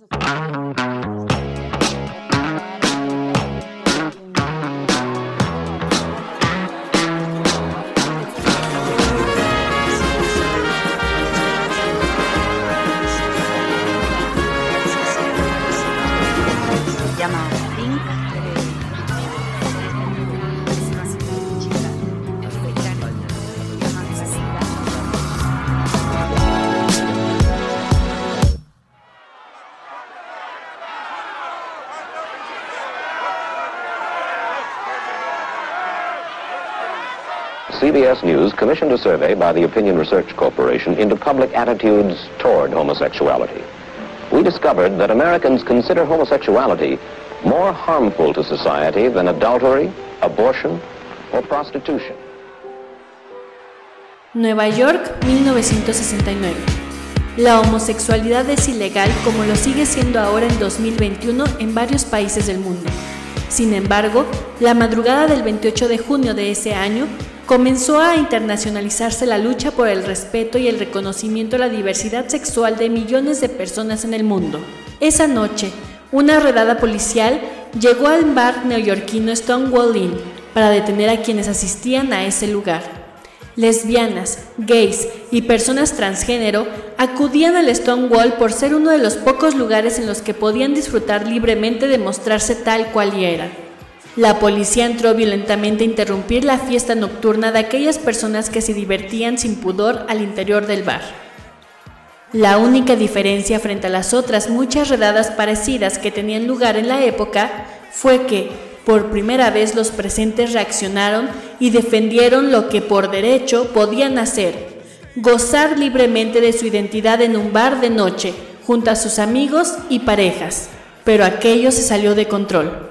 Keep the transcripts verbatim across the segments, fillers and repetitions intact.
C B S News commissioned a survey by the Opinion Research Corporation into public attitudes toward homosexuality. We discovered that Americans consider homosexuality more harmful to society than adultery, abortion, or prostitution. Nueva York, mil novecientos sesenta y nueve. La homosexualidad es ilegal como lo sigue siendo ahora en dos mil veintiuno en varios países del mundo. Sin embargo, la madrugada del veintiocho de junio de ese año, comenzó a internacionalizarse la lucha por el respeto y el reconocimiento a la diversidad sexual de millones de personas en el mundo. Esa noche, una redada policial llegó al bar neoyorquino Stonewall Inn para detener a quienes asistían a ese lugar. Lesbianas, gays y personas transgénero acudían al Stonewall por ser uno de los pocos lugares en los que podían disfrutar libremente de mostrarse tal cual eran. La policía entró violentamente a interrumpir la fiesta nocturna de aquellas personas que se divertían sin pudor al interior del bar. La única diferencia frente a las otras muchas redadas parecidas que tenían lugar en la época fue que, por primera vez, los presentes reaccionaron y defendieron lo que por derecho podían hacer: gozar libremente de su identidad en un bar de noche, junto a sus amigos y parejas. Pero aquello se salió de control.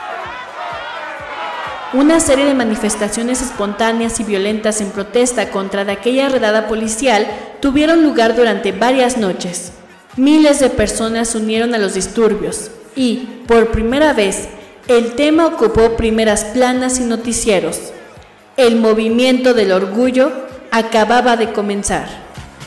Una serie de manifestaciones espontáneas y violentas en protesta contra de aquella redada policial tuvieron lugar durante varias noches. Miles de personas se unieron a los disturbios y, por primera vez, el tema ocupó primeras planas y noticieros. El movimiento del orgullo acababa de comenzar.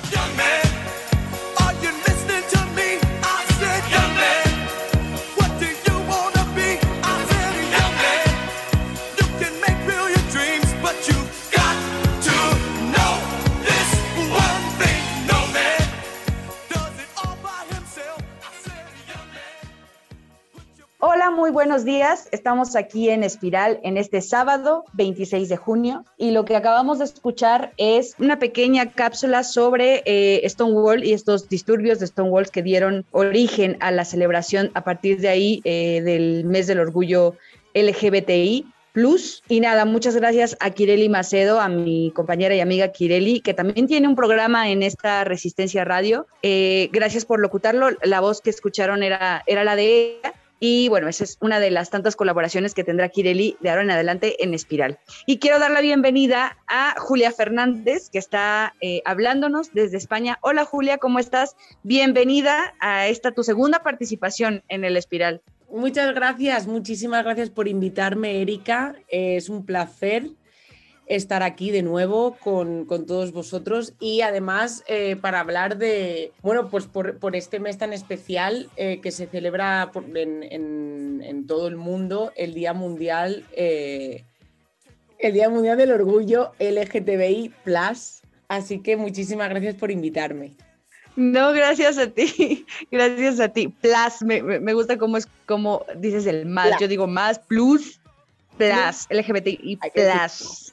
Hola, muy buenos días. Estamos aquí en Espiral en este sábado veintiséis de junio y lo que acabamos de escuchar es una pequeña cápsula sobre eh, Stonewall y estos disturbios de Stonewall que dieron origen a la celebración a partir de ahí eh, del mes del orgullo L G B T I plus. Y nada, muchas gracias a Kireli Macedo, a mi compañera y amiga Kireli, que también tiene un programa en esta Resistencia Radio. Eh, gracias por locutarlo. La voz que escucharon era, era la de ella. Y bueno, esa es una de las tantas colaboraciones que tendrá Kireli de ahora en adelante en Espiral. Y quiero dar la bienvenida a Julia Fernández, que está eh, hablándonos desde España. Hola Julia, ¿cómo estás? Bienvenida a esta tu segunda participación en el Espiral. Muchas gracias, muchísimas gracias por invitarme, Erika. Eh, es un placer estar aquí de nuevo con, con todos vosotros y además eh, para hablar de, bueno, pues por, por este mes tan especial eh, que se celebra por, en, en, en todo el mundo, el Día Mundial, eh, el Día Mundial del Orgullo L G B T I plus, así que muchísimas gracias por invitarme. No, gracias a ti, gracias a ti. Plus, me, me gusta cómo es, cómo dices el más, plus. Yo digo más, plus, plus, L G B T I plus.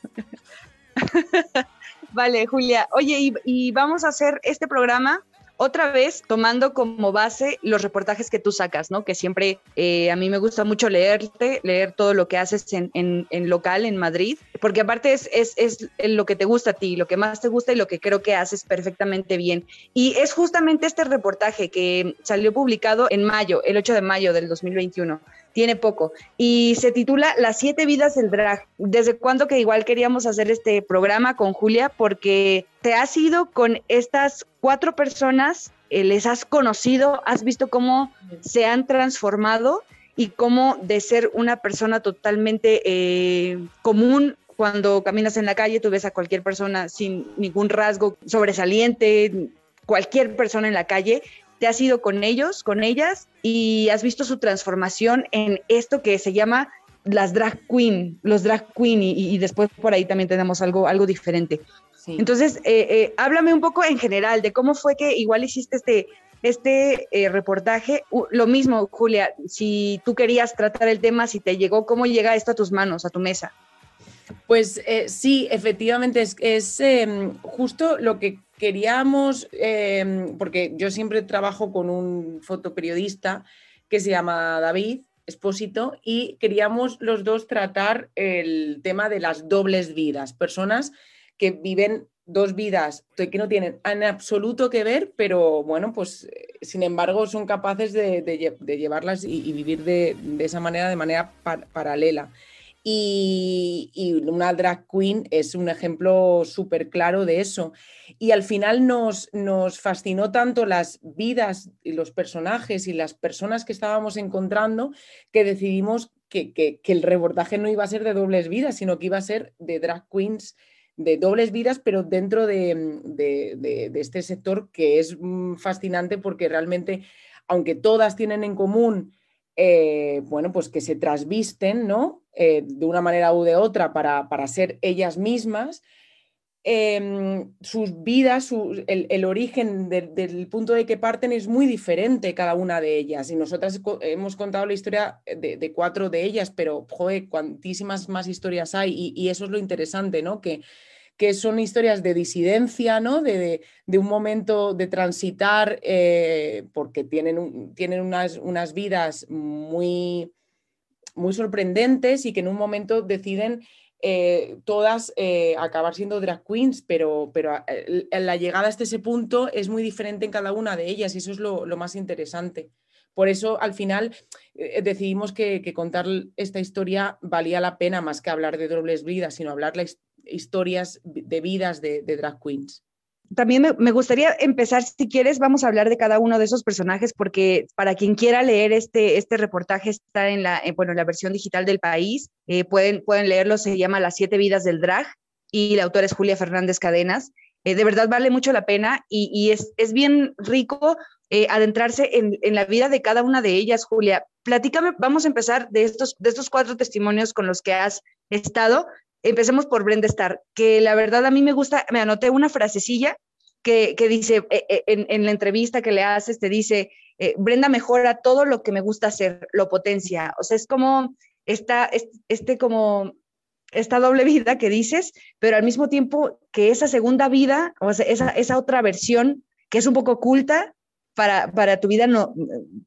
Vale, Julia. Oye, y, y vamos a hacer este programa otra vez tomando como base los reportajes que tú sacas, ¿no? Que siempre eh, a mí me gusta mucho leerte, leer todo lo que haces en, en, en local, en Madrid, porque aparte es, es, es lo que te gusta a ti, lo que más te gusta y lo que creo que haces perfectamente bien. Y es justamente este reportaje que salió publicado en mayo, el ocho de mayo del dos mil veintiuno. Tiene poco, y se titula Las siete vidas del drag. ¿Desde cuándo que igual queríamos hacer este programa con Julia? Porque te has ido con estas cuatro personas, eh, les has conocido, has visto cómo se han transformado y cómo de ser una persona totalmente eh, común, cuando caminas en la calle tú ves a cualquier persona sin ningún rasgo sobresaliente, cualquier persona en la calle, te has ido con ellos, con ellas, y has visto su transformación en esto que se llama las drag queen, los drag queen, y, y después por ahí también tenemos algo, algo diferente. Sí. Entonces, eh, eh, háblame un poco en general de cómo fue que igual hiciste este, este eh, reportaje. Uh, lo mismo, Julia, si tú querías tratar el tema, si te llegó, ¿cómo llega esto a tus manos, a tu mesa? Pues eh, sí, efectivamente, es, es eh, justo lo que queríamos, eh, porque yo siempre trabajo con un fotoperiodista que se llama David Espósito, y queríamos los dos tratar el tema de las dobles vidas, personas que viven dos vidas que no tienen en absoluto que ver, pero bueno, pues sin embargo son capaces de, de, de llevarlas y, y vivir de, de esa manera, de manera par, paralela. Y, y una drag queen es un ejemplo súper claro de eso. Y al final nos, nos fascinó tanto las vidas y los personajes y las personas que estábamos encontrando que decidimos que, que, que el reportaje no iba a ser de dobles vidas, sino que iba a ser de drag queens de dobles vidas, pero dentro de, de, de, de este sector que es fascinante porque realmente, aunque todas tienen en común Eh, bueno, pues que se trasvisten, ¿no? Eh, de una manera u de otra para, para ser ellas mismas, eh, sus vidas, su, el, el origen de, del punto de que parten es muy diferente cada una de ellas, y nosotras hemos contado la historia de, de cuatro de ellas, pero joder, cuantísimas más historias hay, y, y eso es lo interesante, ¿no? Que que son historias de disidencia, ¿no? de, de, de un momento de transitar, eh, porque tienen, un, tienen unas, unas vidas muy, muy sorprendentes y que en un momento deciden eh, todas eh, acabar siendo drag queens, pero, pero eh, la llegada hasta ese punto es muy diferente en cada una de ellas, y eso es lo, lo más interesante. Por eso, al final, eh, decidimos que, que contar esta historia valía la pena, más que hablar de dobles vidas, sino hablar la historias de vidas de, de drag queens. También me, me gustaría empezar, si quieres, vamos a hablar de cada uno de esos personajes, porque para quien quiera leer este, este reportaje está en la, en, bueno, en la versión digital del País, eh, pueden, pueden leerlo, se llama Las siete vidas del drag, y la autora es Julia Fernández Cadenas. Eh, de verdad vale mucho la pena, y, y es, es bien rico eh, adentrarse en, en la vida de cada una de ellas. Julia, platícame, vamos a empezar de estos, de estos cuatro testimonios con los que has estado. Empecemos por Brenda Starr, que la verdad a mí me gusta, me anoté una frasecilla que, que dice, eh, en, en la entrevista que le haces, te dice, eh, Brenda mejora todo lo que me gusta hacer, lo potencia. O sea, es como esta, este como, esta doble vida que dices, pero al mismo tiempo que esa segunda vida, o sea, esa, esa otra versión que es un poco oculta para, para tu vida no...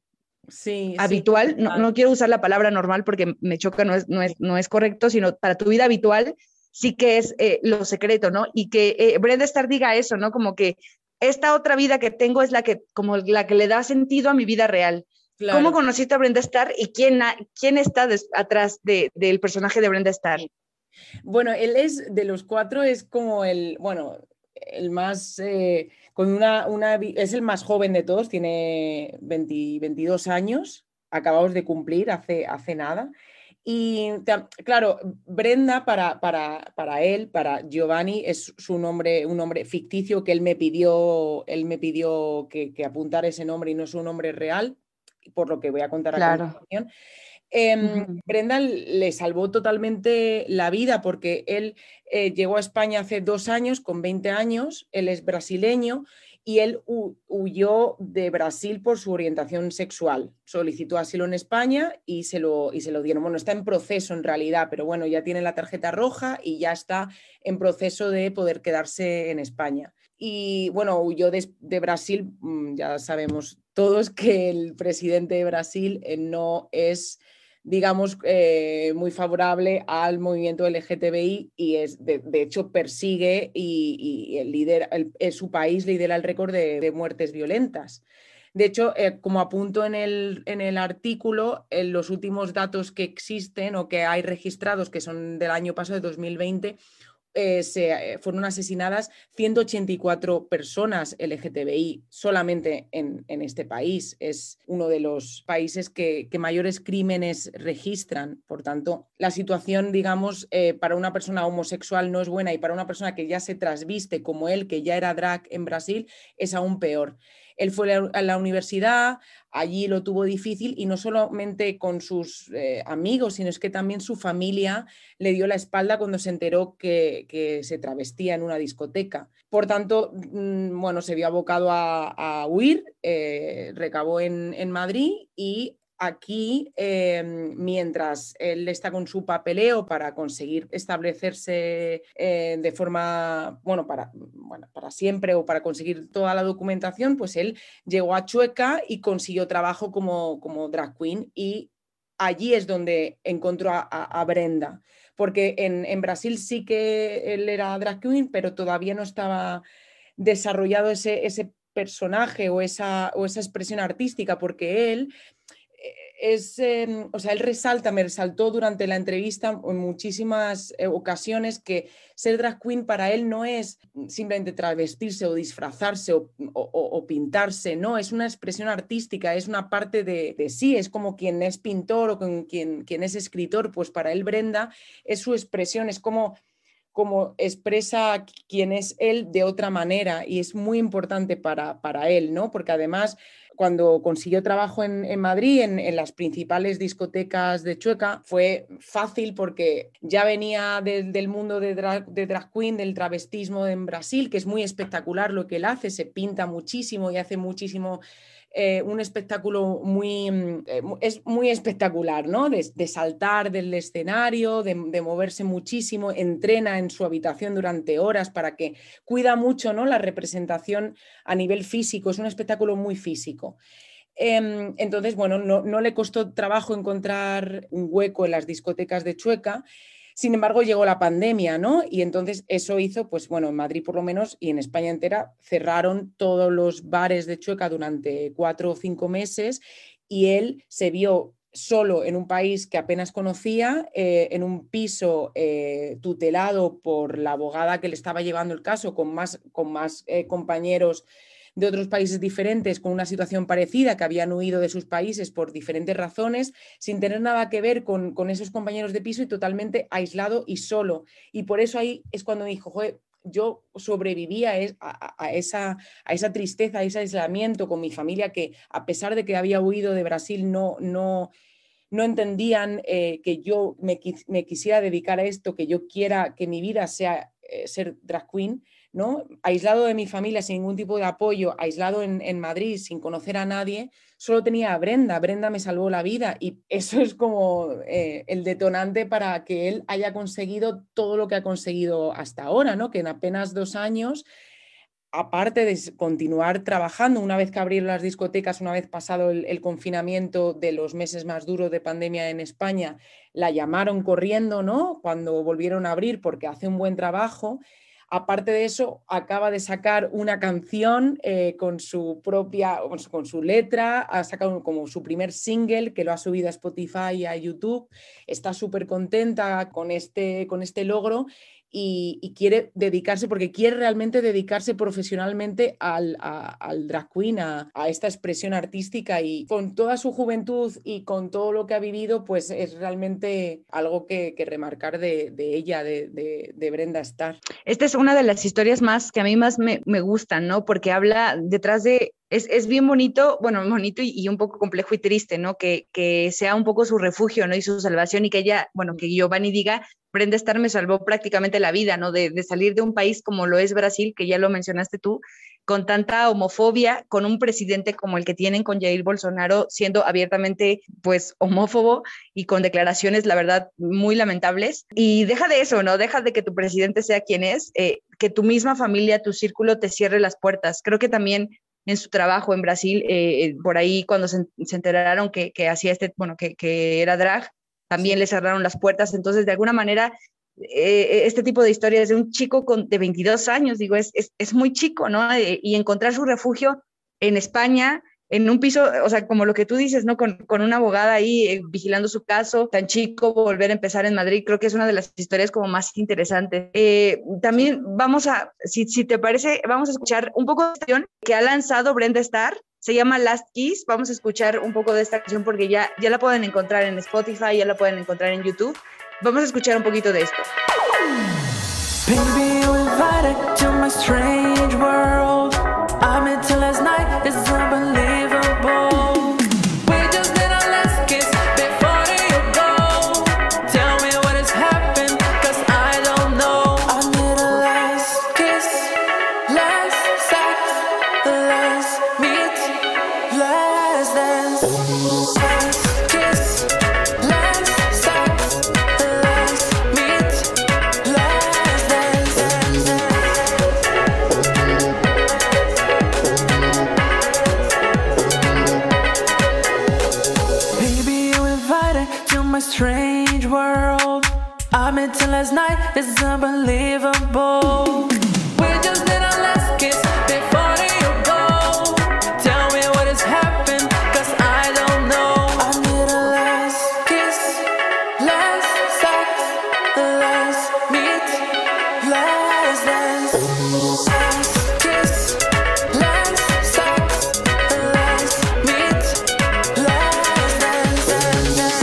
Sí, habitual, sí. No, no quiero usar la palabra normal porque me choca, no es, no es, no es correcto, sino para tu vida habitual sí que es eh, lo secreto, ¿no? Y que eh, Brenda Starr diga eso, ¿no? Como que esta otra vida que tengo es la que, como la que le da sentido a mi vida real. Claro. ¿Cómo conociste a Brenda Starr y quién, ha, quién está des, atrás de, del personaje de Brenda Starr? Bueno, él es, de los cuatro, es como el, bueno, el más, eh, con una, una, es el más joven de todos, tiene veinte, veintidós años, acabamos de cumplir hace, hace nada. Y claro, Brenda para, para, para él, para Giovanni, es su nombre, un nombre ficticio que él me pidió, él me pidió que, que apuntara ese nombre y no es un nombre real, por lo que voy a contar a claro. continuación. Eh, uh-huh. Brenda le salvó totalmente la vida porque él eh, llegó a España hace dos años, con veinte años, él es brasileño y él hu- huyó de Brasil por su orientación sexual. Solicitó asilo en España y se, lo, y se lo dieron. Bueno, está en proceso en realidad, pero bueno, ya tiene la tarjeta roja y ya está en proceso de poder quedarse en España. Y bueno, huyó de, de Brasil, ya sabemos todos que el presidente de Brasil eh, no es, digamos, eh, muy favorable al movimiento L G T B I y es, de, de hecho persigue y, y el líder, el, el, su país lidera el récord de, de muertes violentas. De hecho, eh, como apunto en el, en el artículo, en los últimos datos que existen o que hay registrados, que son del año pasado, de dos mil veinte, Eh, se, eh, fueron asesinadas ciento ochenta y cuatro personas L G T B I solamente en, en este país. Es uno de los países que, que mayores crímenes registran. Por tanto, la situación, digamos, eh, para una persona homosexual no es buena, y para una persona que ya se trasviste como él, que ya era drag en Brasil, es aún peor. Él fue a la universidad, allí lo tuvo difícil y no solamente con sus eh, amigos, sino es que también su familia le dio la espalda cuando se enteró que, que se travestía en una discoteca. Por tanto, mmm, bueno, se vio abocado a, a huir, eh, recabó en, en Madrid y aquí, eh, mientras él está con su papeleo para conseguir establecerse eh, de forma, bueno para, bueno, para siempre o para conseguir toda la documentación, pues él llegó a Chueca y consiguió trabajo como, como drag queen y allí es donde encontró a, a, a Brenda, porque en, en Brasil sí que él era drag queen, pero todavía no estaba desarrollado ese, ese personaje o esa, o esa expresión artística, porque él es, eh, o sea, él resalta, me resaltó durante la entrevista en muchísimas eh, ocasiones que ser drag queen para él no es simplemente travestirse o disfrazarse o, o, o pintarse, no, es una expresión artística, es una parte de, de sí, es como quien es pintor o con quien, quien es escritor, pues para él Brenda es su expresión, es como... como expresa quién es él de otra manera y es muy importante para, para él, ¿no? Porque además cuando consiguió trabajo en, en Madrid, en, en las principales discotecas de Chueca, fue fácil porque ya venía de, del mundo de drag, de drag queen, del travestismo en Brasil, que es muy espectacular lo que él hace, se pinta muchísimo y hace muchísimo... Eh, un espectáculo muy, eh, es muy espectacular, ¿no? De, de saltar del escenario, de, de moverse muchísimo, entrena en su habitación durante horas para que cuida mucho, ¿no? La representación a nivel físico, es un espectáculo muy físico. Eh, entonces, bueno, no, no le costó trabajo encontrar un hueco en las discotecas de Chueca. Sin embargo, llegó la pandemia, ¿no? Y entonces eso hizo, pues bueno, en Madrid por lo menos y en España entera cerraron todos los bares de Chueca durante cuatro o cinco meses y él se vio solo en un país que apenas conocía, eh, en un piso eh, tutelado por la abogada que le estaba llevando el caso, con más, con más eh, compañeros de otros países diferentes con una situación parecida, que habían huido de sus países por diferentes razones, sin tener nada que ver con, con esos compañeros de piso y totalmente aislado y solo. Y por eso ahí es cuando me dijo, joder, yo sobreviví a, a, a, esa, a esa tristeza, a ese aislamiento con mi familia, que a pesar de que había huido de Brasil, no... no no entendían eh, que yo me, me quisiera dedicar a esto, que yo quiera que mi vida sea eh, ser drag queen, ¿no? Aislado de mi familia, sin ningún tipo de apoyo, aislado en, en Madrid, sin conocer a nadie, solo tenía a Brenda. Brenda me salvó la vida y eso es como eh, el detonante para que él haya conseguido todo lo que ha conseguido hasta ahora, ¿no? Que en apenas dos años... aparte de continuar trabajando, una vez que abrieron las discotecas, una vez pasado el, el confinamiento de los meses más duros de pandemia en España, la llamaron corriendo, ¿no? Cuando volvieron a abrir porque hace un buen trabajo. Aparte de eso, acaba de sacar una canción eh, con su propia, con su letra, ha sacado como su primer single que lo ha subido a Spotify y a YouTube. Está súper contenta con este, con este logro. Y, y quiere dedicarse, porque quiere realmente dedicarse profesionalmente al, a, al drag queen, a, a esta expresión artística, y con toda su juventud y con todo lo que ha vivido, pues es realmente algo que, que remarcar de, de ella, de, de, de Brenda Starr. Esta es una de las historias más que a mí más me, me gustan, ¿no? Porque habla detrás de... Es, es bien bonito, bueno, bonito y, y un poco complejo y triste, ¿no? Que, que sea un poco su refugio, ¿no? Y su salvación, y que ella, bueno, que Giovanni diga, Brenda Starr me salvó prácticamente la vida, ¿no? De, de salir de un país como lo es Brasil, que ya lo mencionaste tú, con tanta homofobia, con un presidente como el que tienen con Jair Bolsonaro, siendo abiertamente, pues, homófobo y con declaraciones, la verdad, muy lamentables. Y deja de eso, ¿no? Deja de que tu presidente sea quien es, eh, que tu misma familia, tu círculo te cierre las puertas. Creo que también en su trabajo en Brasil, eh, por ahí cuando se, se enteraron que, que hacía este, bueno, que, que era drag, también sí le cerraron las puertas. Entonces, de alguna manera, eh, este tipo de historias de un chico con, de veintidós años, digo, es, es, es muy chico, ¿no? Eh, y encontrar su refugio en España, en un piso, o sea, como lo que tú dices, ¿no? Con, con una abogada ahí eh, vigilando su caso, tan chico, volver a empezar en Madrid, creo que es una de las historias como más interesantes. Eh, también vamos a, si, si te parece, vamos a escuchar un poco de esta canción que ha lanzado Brenda Starr, se llama Last Kiss. Vamos a escuchar un poco de esta canción porque ya, ya la pueden encontrar en Spotify, ya la pueden encontrar en YouTube. Vamos a escuchar un poquito de esto. Baby, you invited to my strange world. I met till last night, it's unbelievable. We just did our last kiss before you go. Tell me what has happened, cause I don't know. I need a last kiss, last sex, last meet, last dance. Last kiss, last sex, last meet, last dance. Baby, you invited to my strange world. I met till last night, it's unbelievable. We just did our last kiss before you go. Tell me what has happened, cause I don't know. I need a last kiss, last sex, last meet, last dance. Last kiss, last sex, last meet, last dance, dance, dance.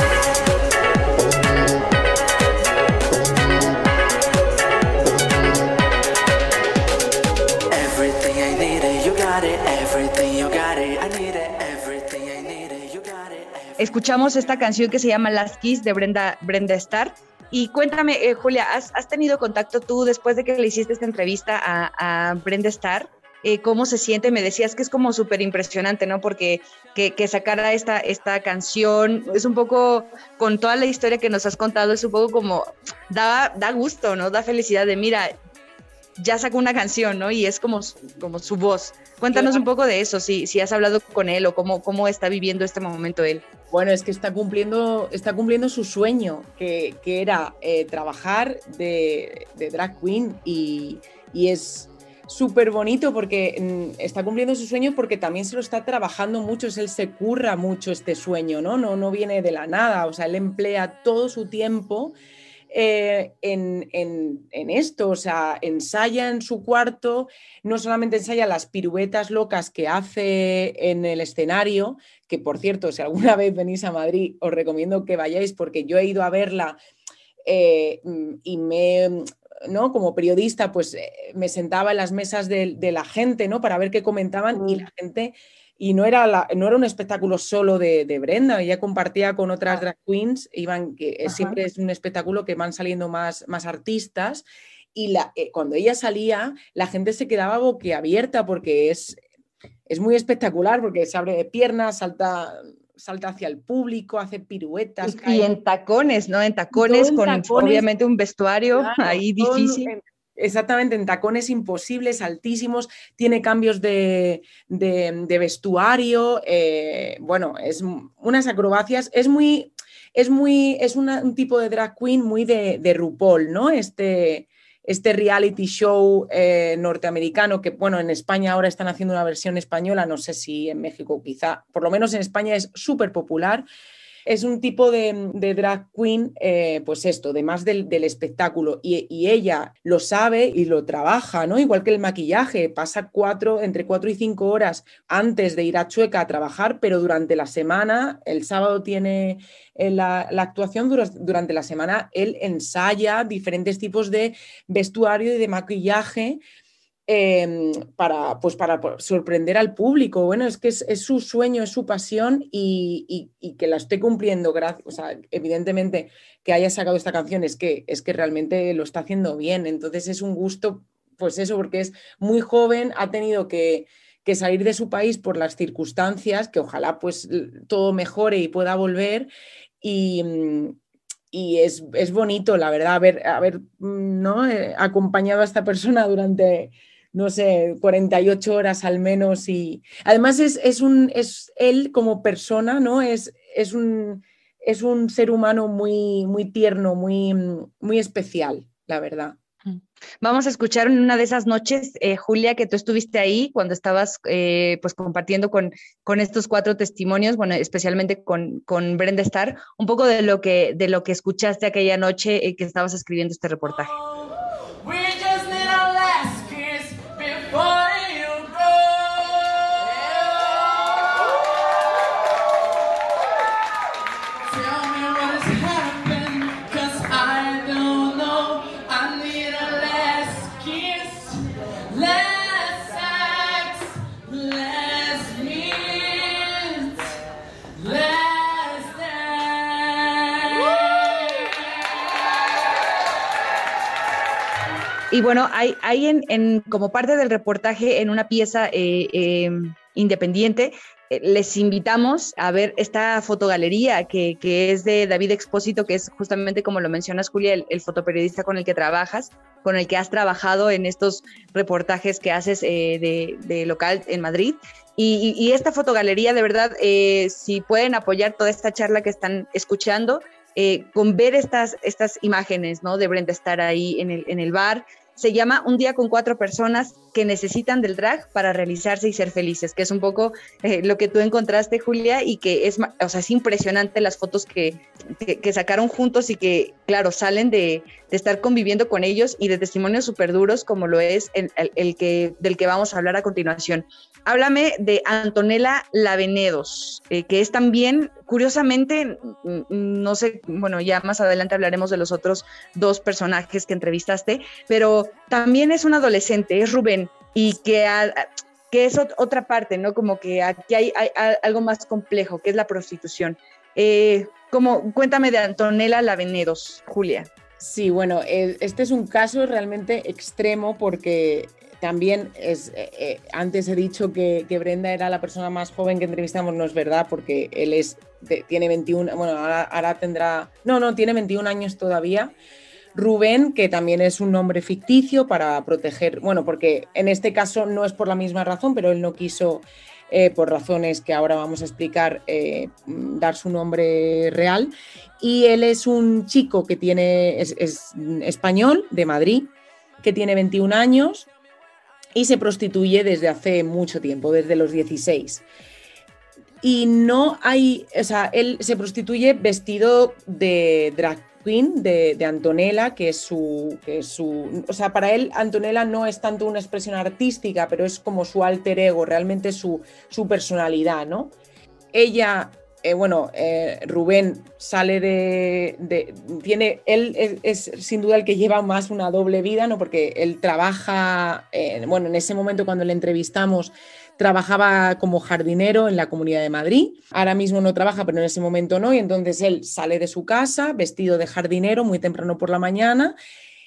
Everything I needed, you got it. Everything you got it, I need it. Everything I needed, you got it. Escuchamos esta canción que se llama Last Kiss de Brenda, Brenda Starr. Y cuéntame, eh, Julia, ¿has, ¿has tenido contacto tú después de que le hiciste esta entrevista a, a Brenda Starr? Eh, ¿Cómo se siente? Me decías que es como súper impresionante, ¿no? Porque que, que sacara esta, esta canción, es un poco, con toda la historia que nos has contado, es un poco como, da, da gusto, ¿no? Da felicidad de, mira, ya sacó una canción, ¿no? Y es como, como su voz. Cuéntanos un poco de eso, si, si has hablado con él o cómo, cómo está viviendo este momento él. Bueno, es que está cumpliendo, está cumpliendo su sueño, que, que era eh, trabajar de, de drag queen y, y es súper bonito porque mm, está cumpliendo su sueño porque también se lo está trabajando mucho, él se curra mucho este sueño, ¿no? No, no viene de la nada, o sea, él emplea todo su tiempo Eh, en, en, en esto, o sea, ensaya en su cuarto, no solamente ensaya las piruetas locas que hace en el escenario, que por cierto, si alguna vez venís a Madrid, os recomiendo que vayáis porque yo he ido a verla eh, y me, ¿no? Como periodista, pues eh, me sentaba en las mesas de, de la gente, ¿no? Para ver qué comentaban, mm. y la gente... Y no era, la, no era un espectáculo solo de, de Brenda, ella compartía con otras drag queens, iban, que Ajá. siempre es un espectáculo que van saliendo más, más artistas, y la, eh, cuando ella salía, la gente se quedaba boquiabierta porque es, es muy espectacular, porque se abre de piernas, salta, salta hacia el público, hace piruetas. Y, y en tacones, ¿no? En tacones, con tacones, obviamente un vestuario claro, ahí difícil. En, Exactamente, en tacones imposibles, altísimos, tiene cambios de, de, de vestuario, eh, bueno, es unas acrobacias, es muy, es muy, es una, un tipo de drag queen muy de, de RuPaul, ¿no? Este, este reality show eh, norteamericano que, bueno, en España ahora están haciendo una versión española, no sé si en México quizá, por lo menos en España es súper popular. Es un tipo de, de drag queen, eh, pues esto, además del, del espectáculo. Y, y ella lo sabe y lo trabaja, ¿no? Igual que el maquillaje, pasa cuatro, entre cuatro y cinco horas antes de ir a Chueca a trabajar, pero durante la semana, el sábado tiene la, la actuación, durante la semana él ensaya diferentes tipos de vestuario y de maquillaje. Eh, para, pues para sorprender al público. Bueno, es que es, es su sueño, es su pasión y, y, y que la esté cumpliendo, gracias, o sea, evidentemente que haya sacado esta canción es que, es que realmente lo está haciendo bien, entonces es un gusto, pues eso, porque es muy joven, ha tenido que, que salir de su país por las circunstancias, que ojalá pues todo mejore y pueda volver y... Y es, es bonito, la verdad, haber, haber ¿no? eh, acompañado a esta persona durante, no sé, cuarenta y ocho horas al menos. Y además es, es, un, es él como persona, ¿no? Es, es, un, es un ser humano muy, muy tierno, muy, muy especial, la verdad. Vamos a escuchar en una de esas noches, eh, Julia, que tú estuviste ahí cuando estabas eh, pues compartiendo con, con estos cuatro testimonios, bueno, especialmente con, con Brenda Starr, un poco de lo que, de lo que escuchaste aquella noche eh, que estabas escribiendo este reportaje. Y bueno, hay, hay en, en, como parte del reportaje en una pieza eh, eh, independiente, eh, les invitamos a ver esta fotogalería que, que es de David Expósito, que es justamente como lo mencionas, Julia, el, el fotoperiodista con el que trabajas, con el que has trabajado en estos reportajes que haces eh, de, de local en Madrid. Y, y, y esta fotogalería, de verdad, eh, si pueden apoyar toda esta charla que están escuchando, eh, con ver estas, estas imágenes, ¿no? De Brenda estar ahí en el, en el bar. Se llama Un día con cuatro personas que necesitan del drag para realizarse y ser felices, que es un poco eh, lo que tú encontraste, Julia, y que es, o sea, es impresionante las fotos que, que, que sacaron juntos y que, claro, salen de, de estar conviviendo con ellos y de testimonios súper duros como lo es el, el, el que, del que vamos a hablar a continuación. Háblame de Antonella Lavenedos, eh, que es también, curiosamente, no sé, bueno, ya más adelante hablaremos de los otros dos personajes que entrevistaste, pero también es un adolescente, es Rubén, y que, a, que es otra parte, ¿no? Como que aquí hay, hay algo más complejo, que es la prostitución. Eh, como, cuéntame de Antonella Lavenedos, Julia. Sí, bueno, este es un caso realmente extremo porque también es, eh, antes he dicho que, que Brenda era la persona más joven que entrevistamos, no es verdad, porque él es, de, tiene veintiuno, bueno, ahora, ahora tendrá, no, no, tiene veintiún años todavía. Rubén, que también es un nombre ficticio para proteger, bueno, porque en este caso no es por la misma razón, pero él no quiso, eh, por razones que ahora vamos a explicar, eh, dar su nombre real. Y él es un chico que tiene, es, es español, de Madrid, que tiene veintiún años y se prostituye desde hace mucho tiempo, desde los dieciséis. Y no hay, o sea, él se prostituye vestido de drag queen, de, de Antonella, que es, su, que es su... O sea, para él Antonella no es tanto una expresión artística, pero es como su alter ego, realmente su, su personalidad, ¿no? Ella... Eh, bueno, eh, Rubén sale de, de tiene, él es, es sin duda el que lleva más una doble vida, ¿no? Porque él trabaja, eh, bueno, en ese momento cuando le entrevistamos, trabajaba como jardinero en la Comunidad de Madrid. Ahora mismo no trabaja, pero en ese momento no, y entonces él sale de su casa vestido de jardinero muy temprano por la mañana.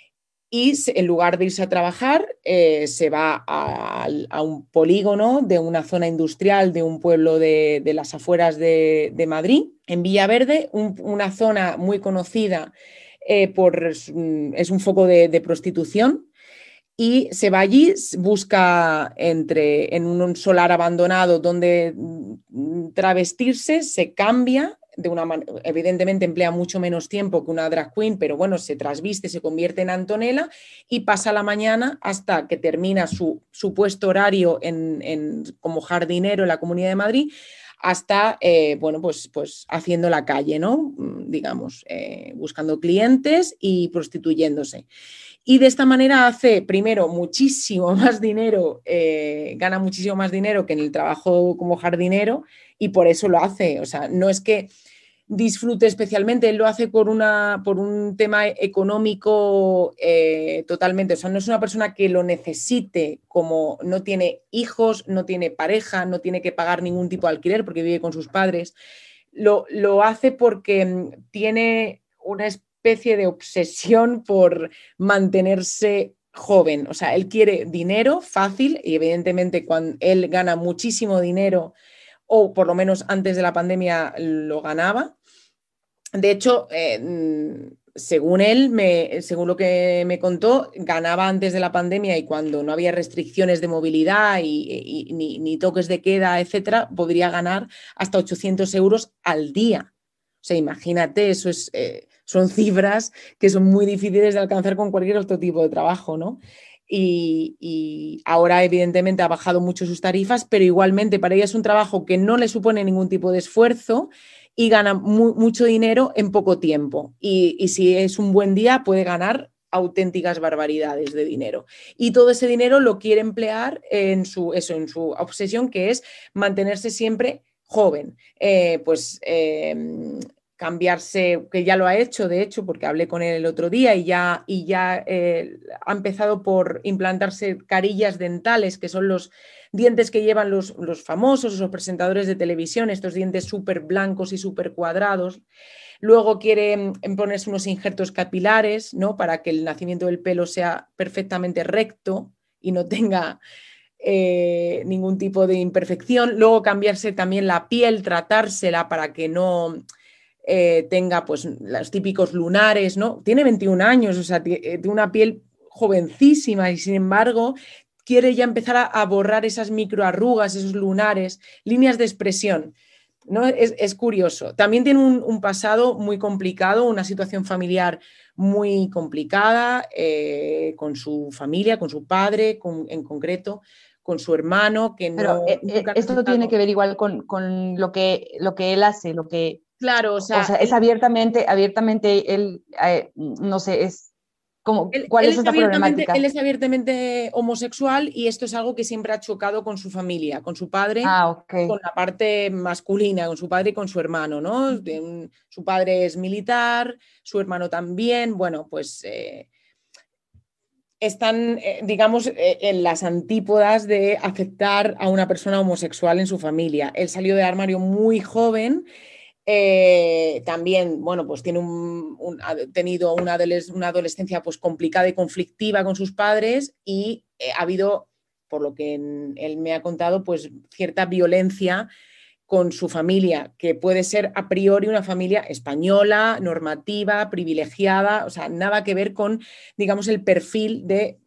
Y en lugar de irse a trabajar, eh, se va a, a un polígono de una zona industrial de un pueblo de, de las afueras de, de Madrid, en Villaverde, un, una zona muy conocida eh, por, es un foco de, de prostitución, y se va allí, busca entre, en un solar abandonado donde travestirse, se cambia. De una man- evidentemente emplea mucho menos tiempo que una drag queen, pero bueno, se trasviste, se convierte en Antonella y pasa la mañana hasta que termina su, su puesto horario en, en, como jardinero en la Comunidad de Madrid, hasta, eh, bueno, pues, pues haciendo la calle, ¿no? Digamos, eh, buscando clientes y prostituyéndose. Y de esta manera hace, primero, muchísimo más dinero, eh, gana muchísimo más dinero que en el trabajo como jardinero, y por eso lo hace. O sea, no es que disfrute especialmente, él lo hace por, una, por un tema económico eh, totalmente. O sea, no es una persona que lo necesite, como no tiene hijos, no tiene pareja, no tiene que pagar ningún tipo de alquiler porque vive con sus padres. Lo, lo hace porque tiene una especie de obsesión por mantenerse joven. O sea, él quiere dinero fácil y evidentemente cuando él gana muchísimo dinero, o por lo menos antes de la pandemia lo ganaba. De hecho, eh, según él, me, según lo que me contó, ganaba antes de la pandemia y cuando no había restricciones de movilidad y, y ni, ni toques de queda, etcétera, podría ganar hasta ochocientos euros al día. O sea, imagínate, eso es, eh, son cifras que son muy difíciles de alcanzar con cualquier otro tipo de trabajo, ¿no? Y, y ahora evidentemente ha bajado mucho sus tarifas, pero igualmente para ella es un trabajo que no le supone ningún tipo de esfuerzo y gana mu- mucho dinero en poco tiempo. Y, y si es un buen día puede ganar auténticas barbaridades de dinero. Y todo ese dinero lo quiere emplear en su, eso, en su obsesión, que es mantenerse siempre joven. Eh, pues... Eh, cambiarse, que ya lo ha hecho, de hecho, porque hablé con él el otro día y ya, y ya eh, ha empezado por implantarse carillas dentales, que son los dientes que llevan los, los famosos, los presentadores de televisión, estos dientes súper blancos y súper cuadrados. Luego quiere ponerse unos injertos capilares, ¿no? Para que el nacimiento del pelo sea perfectamente recto y no tenga eh, ningún tipo de imperfección. Luego cambiarse también la piel, tratársela para que no eh, tenga pues, los típicos lunares, ¿no? Tiene veintiún años, o sea, tiene una piel jovencísima y sin embargo quiere ya empezar a, a borrar esas microarrugas, esos lunares, líneas de expresión. ¿No? Es, es curioso. También tiene un, un pasado muy complicado, una situación familiar muy complicada eh, con su familia, con su padre con, en concreto, con su hermano, que Pero no... eh, nunca esto ha tiene estado... que ver igual con, con lo, que, lo que él hace, lo que... Claro, o sea, O sea, él, es abiertamente, abiertamente él, eh, no sé, es como, él, ¿cuál él es es esta abiertamente, él problemática? es abiertamente homosexual y esto es algo que siempre ha chocado con su familia, con su padre, Ah, ok. con la parte masculina, con su padre y con su hermano, ¿no? De, su padre es militar, su hermano también, bueno, pues... Eh, están, eh, digamos, eh, en las antípodas de aceptar a una persona homosexual en su familia. Él salió del armario muy joven, eh, también, bueno, pues tiene un, un, ha tenido una, adoles, una adolescencia pues complicada y conflictiva con sus padres y eh, ha habido, por lo que en, él me ha contado, pues cierta violencia con su familia, que puede ser a priori una familia española, normativa, privilegiada, o sea, nada que ver con, digamos, el perfil de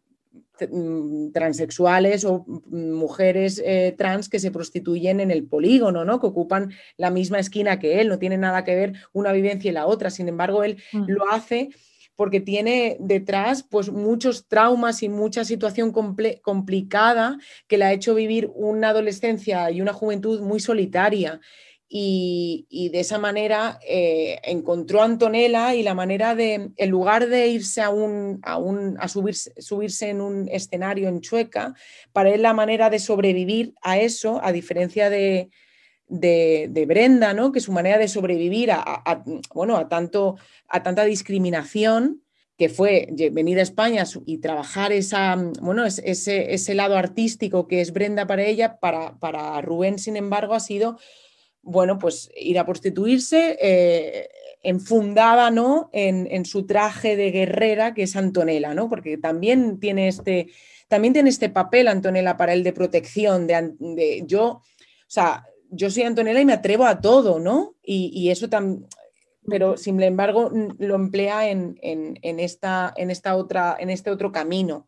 transexuales o mujeres eh, trans que se prostituyen en el polígono, ¿no? Que ocupan la misma esquina que él, no tiene nada que ver una vivencia y la otra, sin embargo, él mm. lo hace porque tiene detrás pues, muchos traumas y mucha situación complicada que le ha hecho vivir una adolescencia y una juventud muy solitaria. Y, y de esa manera eh, encontró a Antonella y la manera de, en lugar de irse a, un, a, un, a subirse, subirse en un escenario en Chueca, para él la manera de sobrevivir a eso, a diferencia de, de, de Brenda, ¿no? Que su manera de sobrevivir a, a, bueno, a, tanto, a tanta discriminación, que fue venir a España y trabajar esa, bueno, ese, ese lado artístico que es Brenda para ella, para, para Rubén, sin embargo, ha sido... bueno, pues ir a prostituirse eh, enfundada, ¿no? en, en su traje de guerrera que es Antonella, ¿no? Porque también tiene este, también tiene este papel Antonella para él de protección, de, de yo, o sea, yo soy Antonella y me atrevo a todo, ¿no? Y, y eso también, pero sin embargo lo emplea en, en, en, esta, en, esta otra, en este otro camino.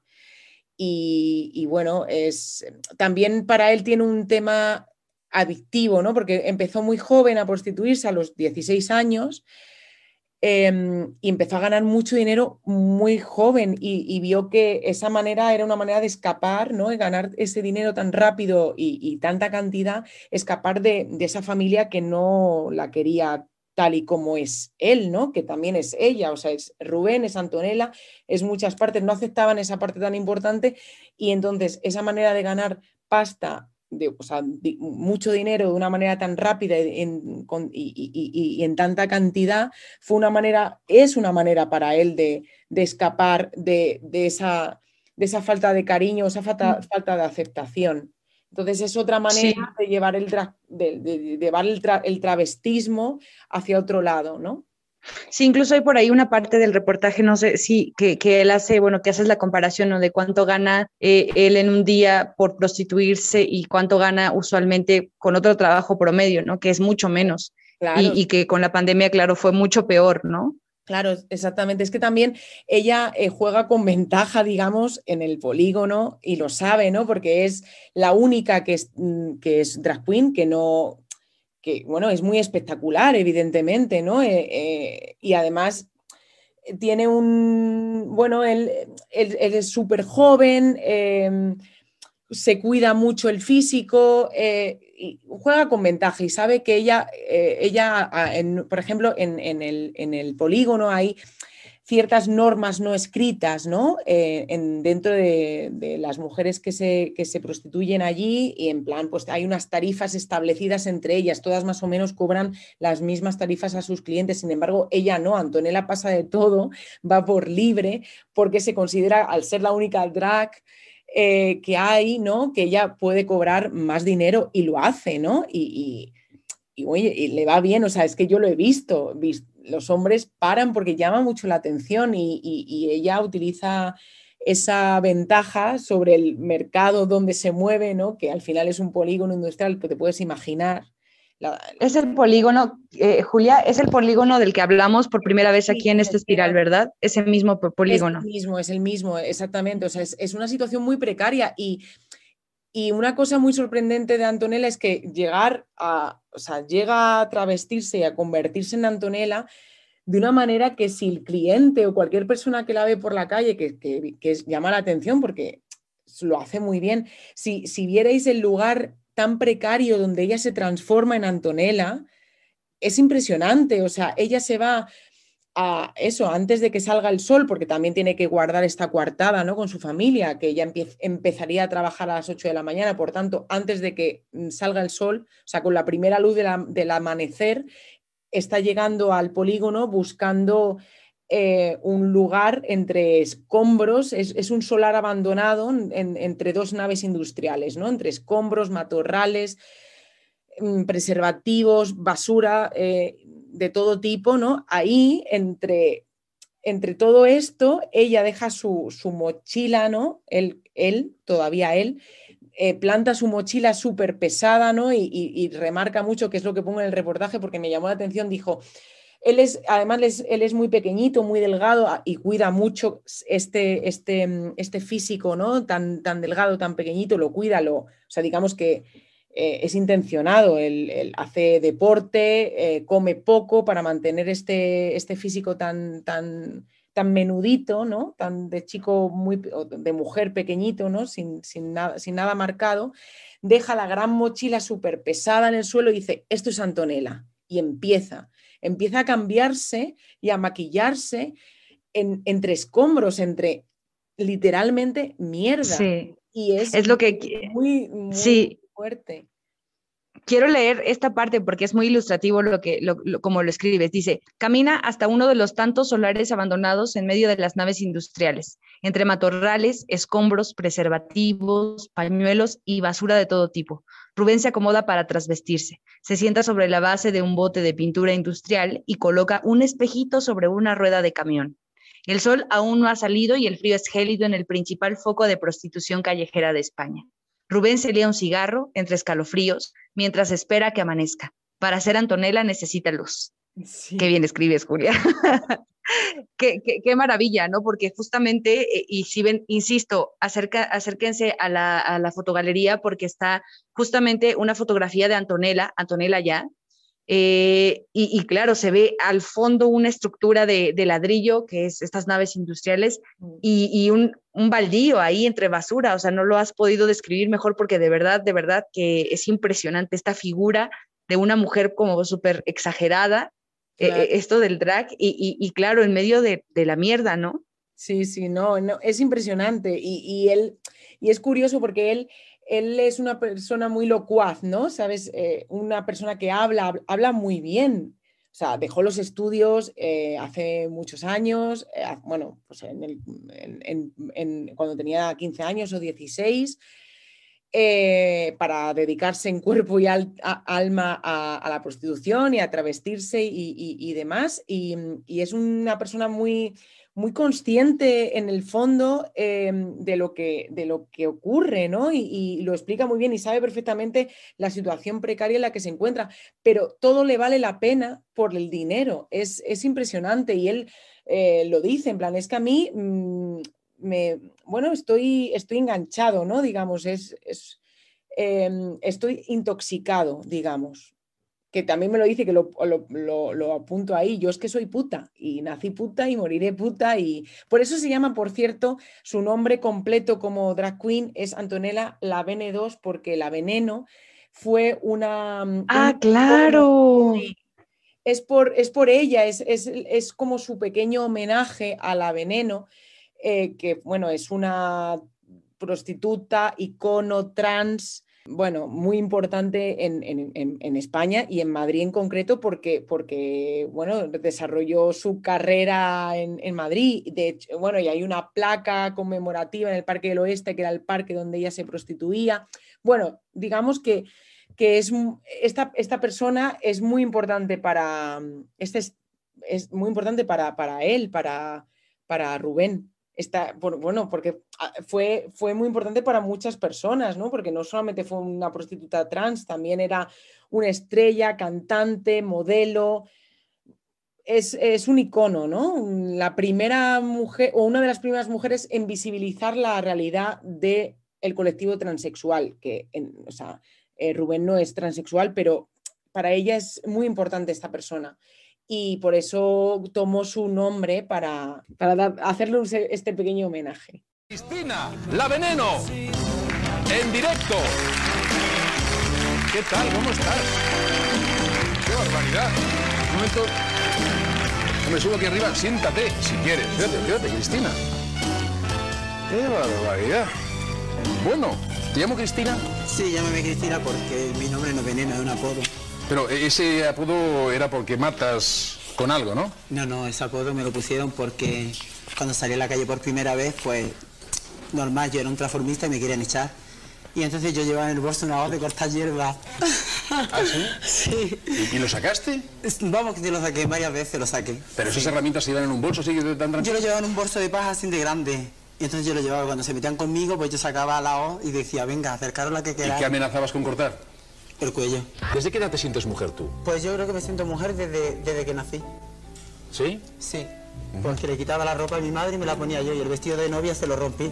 Y, y bueno, es, también para él tiene un tema adictivo, ¿no? Porque empezó muy joven a prostituirse a los dieciséis años eh, y empezó a ganar mucho dinero muy joven y, y vio que esa manera era una manera de escapar, ¿no? De ganar ese dinero tan rápido y, y tanta cantidad, escapar de, de esa familia que no la quería tal y como es él, ¿no? Que también es ella, o sea, es Rubén, es Antonella, es muchas partes, no aceptaban esa parte tan importante y entonces esa manera de ganar pasta, de, o sea, de, mucho dinero de una manera tan rápida en, con, y, y, y en tanta cantidad, fue una manera, es una manera para él de, de escapar de, de, esa, de esa falta de cariño, esa falta, falta de aceptación. Entonces es otra manera sí. de llevar, el, tra de, de, de llevar el, tra el travestismo hacia otro lado, ¿no? Sí, incluso hay por ahí una parte del reportaje, no sé, sí, que, que él hace, bueno, que haces la comparación, ¿no? De cuánto gana eh, él en un día por prostituirse y cuánto gana usualmente con otro trabajo promedio, ¿no? Que es mucho menos. Claro. Y, y que con la pandemia, claro, fue mucho peor, ¿no? Claro, exactamente. Es que también ella eh, juega con ventaja, digamos, en el polígono y lo sabe, ¿no? Porque es la única que es, que es drag queen, que no... que, bueno, es muy espectacular, evidentemente, ¿no? Eh, eh, y además tiene un... Bueno, él, él, él es súper joven, eh, se cuida mucho el físico, eh, y juega con ventaja y sabe que ella, eh, ella en, por ejemplo, en, en, el, en el polígono hay... ciertas normas no escritas, ¿no? Eh, en, dentro de, de las mujeres que se, que se prostituyen allí y en plan, pues hay unas tarifas establecidas entre ellas, todas más o menos cobran las mismas tarifas a sus clientes, sin embargo, ella no, Antonella pasa de todo, va por libre porque se considera, al ser la única drag eh, que hay, ¿no? Que ella puede cobrar más dinero y lo hace, ¿no? Y, y, y, oye, y le va bien, o sea, es que yo lo he visto, visto los hombres paran porque llama mucho la atención y, y, y ella utiliza esa ventaja sobre el mercado donde se mueve, ¿no? Que al final es un polígono industrial que te puedes imaginar. La, es el polígono, eh, Julia, es el polígono del que hablamos por primera vez aquí sí, en esta espiral, ¿verdad? Ese mismo polígono. Es el mismo, es el mismo, exactamente. O sea, es, es una situación muy precaria y, y una cosa muy sorprendente de Antonella es que llegar a, o sea, llega a travestirse y a convertirse en Antonella de una manera que si el cliente o cualquier persona que la ve por la calle, que, que, que llama la atención porque lo hace muy bien, si, si vierais el lugar tan precario donde ella se transforma en Antonella, es impresionante. O sea, ella se va a eso antes de que salga el sol, porque también tiene que guardar esta coartada, ¿no? Con su familia, que ella empie- empezaría a trabajar a las ocho de la mañana, por tanto, antes de que salga el sol, o sea, con la primera luz de la, del amanecer, está llegando al polígono buscando eh, un lugar entre escombros, es, es un solar abandonado en, entre dos naves industriales, ¿no? Entre escombros, matorrales, preservativos, basura eh, de todo tipo, ¿no? Ahí, entre, entre todo esto, ella deja su, su mochila, ¿no? Él, él, todavía él, eh, planta su mochila súper pesada, ¿no? Y, y, y remarca mucho, que es lo que pongo en el reportaje, porque me llamó la atención, dijo, él es, además, él es, él es muy pequeñito, muy delgado y cuida mucho este, este, este físico, ¿no? Tan, tan delgado, tan pequeñito, lo cuida, lo, o sea, digamos que eh, es intencionado, él, él hace deporte, eh, come poco para mantener este, este físico tan, tan, tan menudito, ¿no? Tan de chico, muy, de mujer pequeñito, ¿no? Sin, sin, nada, sin nada marcado, deja la gran mochila súper pesada en el suelo y dice, esto es Antonella, y empieza empieza a cambiarse y a maquillarse en, entre escombros, entre literalmente mierda. Sí, y es, es lo que... muy, muy sí. fuerte. Quiero leer esta parte porque es muy ilustrativo lo que, lo, lo, como lo escribes. Dice, camina hasta uno de los tantos solares abandonados en medio de las naves industriales, entre matorrales, escombros, preservativos, pañuelos y basura de todo tipo. Rubén se acomoda para trasvestirse. Se sienta sobre la base de un bote de pintura industrial y coloca un espejito sobre una rueda de camión. El sol aún no ha salido y el frío es gélido en el principal foco de prostitución callejera de España. Rubén se lía un cigarro entre escalofríos mientras espera que amanezca. Para ser Antonella necesita luz. Sí. Qué bien escribes, Julia. qué, qué, qué maravilla, ¿no? Porque justamente, y si ven, insisto, acerca, acérquense a la, a la fotogalería porque está justamente una fotografía de Antonella, Antonella ya, Eh, y, y claro, se ve al fondo una estructura de, de ladrillo, que es estas naves industriales, y, y un, un baldío ahí entre basura. O sea, no lo has podido describir mejor porque de verdad, de verdad que es impresionante esta figura de una mujer como súper exagerada, claro. eh, esto del drag, y, y, y claro, en medio de, de la mierda, ¿no? Sí, sí, no, no es impresionante. Y, y él, y es curioso porque él Él es una persona muy locuaz, ¿no? ¿Sabes? Eh, una persona que habla, habla muy bien. O sea, dejó los estudios eh, hace muchos años, eh, bueno, pues en el, en, en, en, cuando tenía quince años o dieciséis, eh, para dedicarse en cuerpo y al, a, alma a, a la prostitución y a travestirse y, y, y demás. Y, y es una persona muy... muy consciente en el fondo eh, de, lo que, de lo que ocurre, ¿no? Y, y lo explica muy bien y sabe perfectamente la situación precaria en la que se encuentra, pero todo le vale la pena por el dinero. Es, es impresionante y él eh, lo dice, en plan, es que a mí, mmm, me, bueno, estoy, estoy enganchado, ¿no? Digamos, es, es, eh, estoy intoxicado, digamos. Que también me lo dice, que lo, lo, lo, lo apunto ahí, yo es que soy puta y nací puta y moriré puta y por eso se llama, por cierto, su nombre completo como drag queen es Antonella La Vene dos, porque La Veneno fue una... ¡Ah, un claro! es, por, es por ella, es, es, es como su pequeño homenaje a la Veneno, eh, que bueno, es una prostituta, icono trans, bueno, muy importante en, en, en, en España y en Madrid en concreto porque, porque bueno, desarrolló su carrera en, en Madrid. De hecho, bueno, y hay una placa conmemorativa en el Parque del Oeste, que era el parque donde ella se prostituía. Bueno, digamos que, que es, esta, esta persona es muy importante para, este es, es muy importante para, para él, para, para Rubén. Está, bueno, porque fue, fue muy importante para muchas personas, ¿no? Porque no solamente fue una prostituta trans, también era una estrella, cantante, modelo. Es, es un icono, ¿no? La primera mujer, o una de las primeras mujeres en visibilizar la realidad del colectivo transexual, que, en, o sea, eh, Rubén no es transexual, pero para ella es muy importante esta persona. Y por eso tomó su nombre para, para dar, hacerle este pequeño homenaje. Cristina, la Veneno, en directo. ¿Qué tal? ¿Cómo estás? ¡Qué barbaridad! Un momento. Me subo aquí arriba, siéntate, si quieres. Quédate, quédate, Cristina. ¡Qué barbaridad! Bueno, ¿te llamo Cristina? Sí, llámame Cristina porque mi nombre no es Veneno, es un apodo. Pero ese apodo era porque matas con algo, ¿no? No, no, ese apodo me lo pusieron porque cuando salí a la calle por primera vez, pues normal, yo era un transformista y me querían echar. Y entonces yo llevaba en el bolso una hoz de cortar hierba. ¿Ah, sí? Sí. ¿Y, y lo sacaste? Vamos, que yo lo saqué, varias veces lo saqué. Pero esas herramientas se llevan en un bolso, así que tan tranquilo. Yo lo llevaba en un bolso de paja así de grande. Y entonces yo lo llevaba, cuando se metían conmigo, pues yo sacaba la hoz y decía, venga, acercaros la que queráis. ¿Y qué amenazabas con cortar? El cuello. ¿Desde qué edad te sientes mujer tú? Pues yo creo que me siento mujer desde, desde que nací. ¿Sí? Sí. Porque le quitaba la ropa a mi madre y me la ponía yo, y el vestido de novia se lo rompí.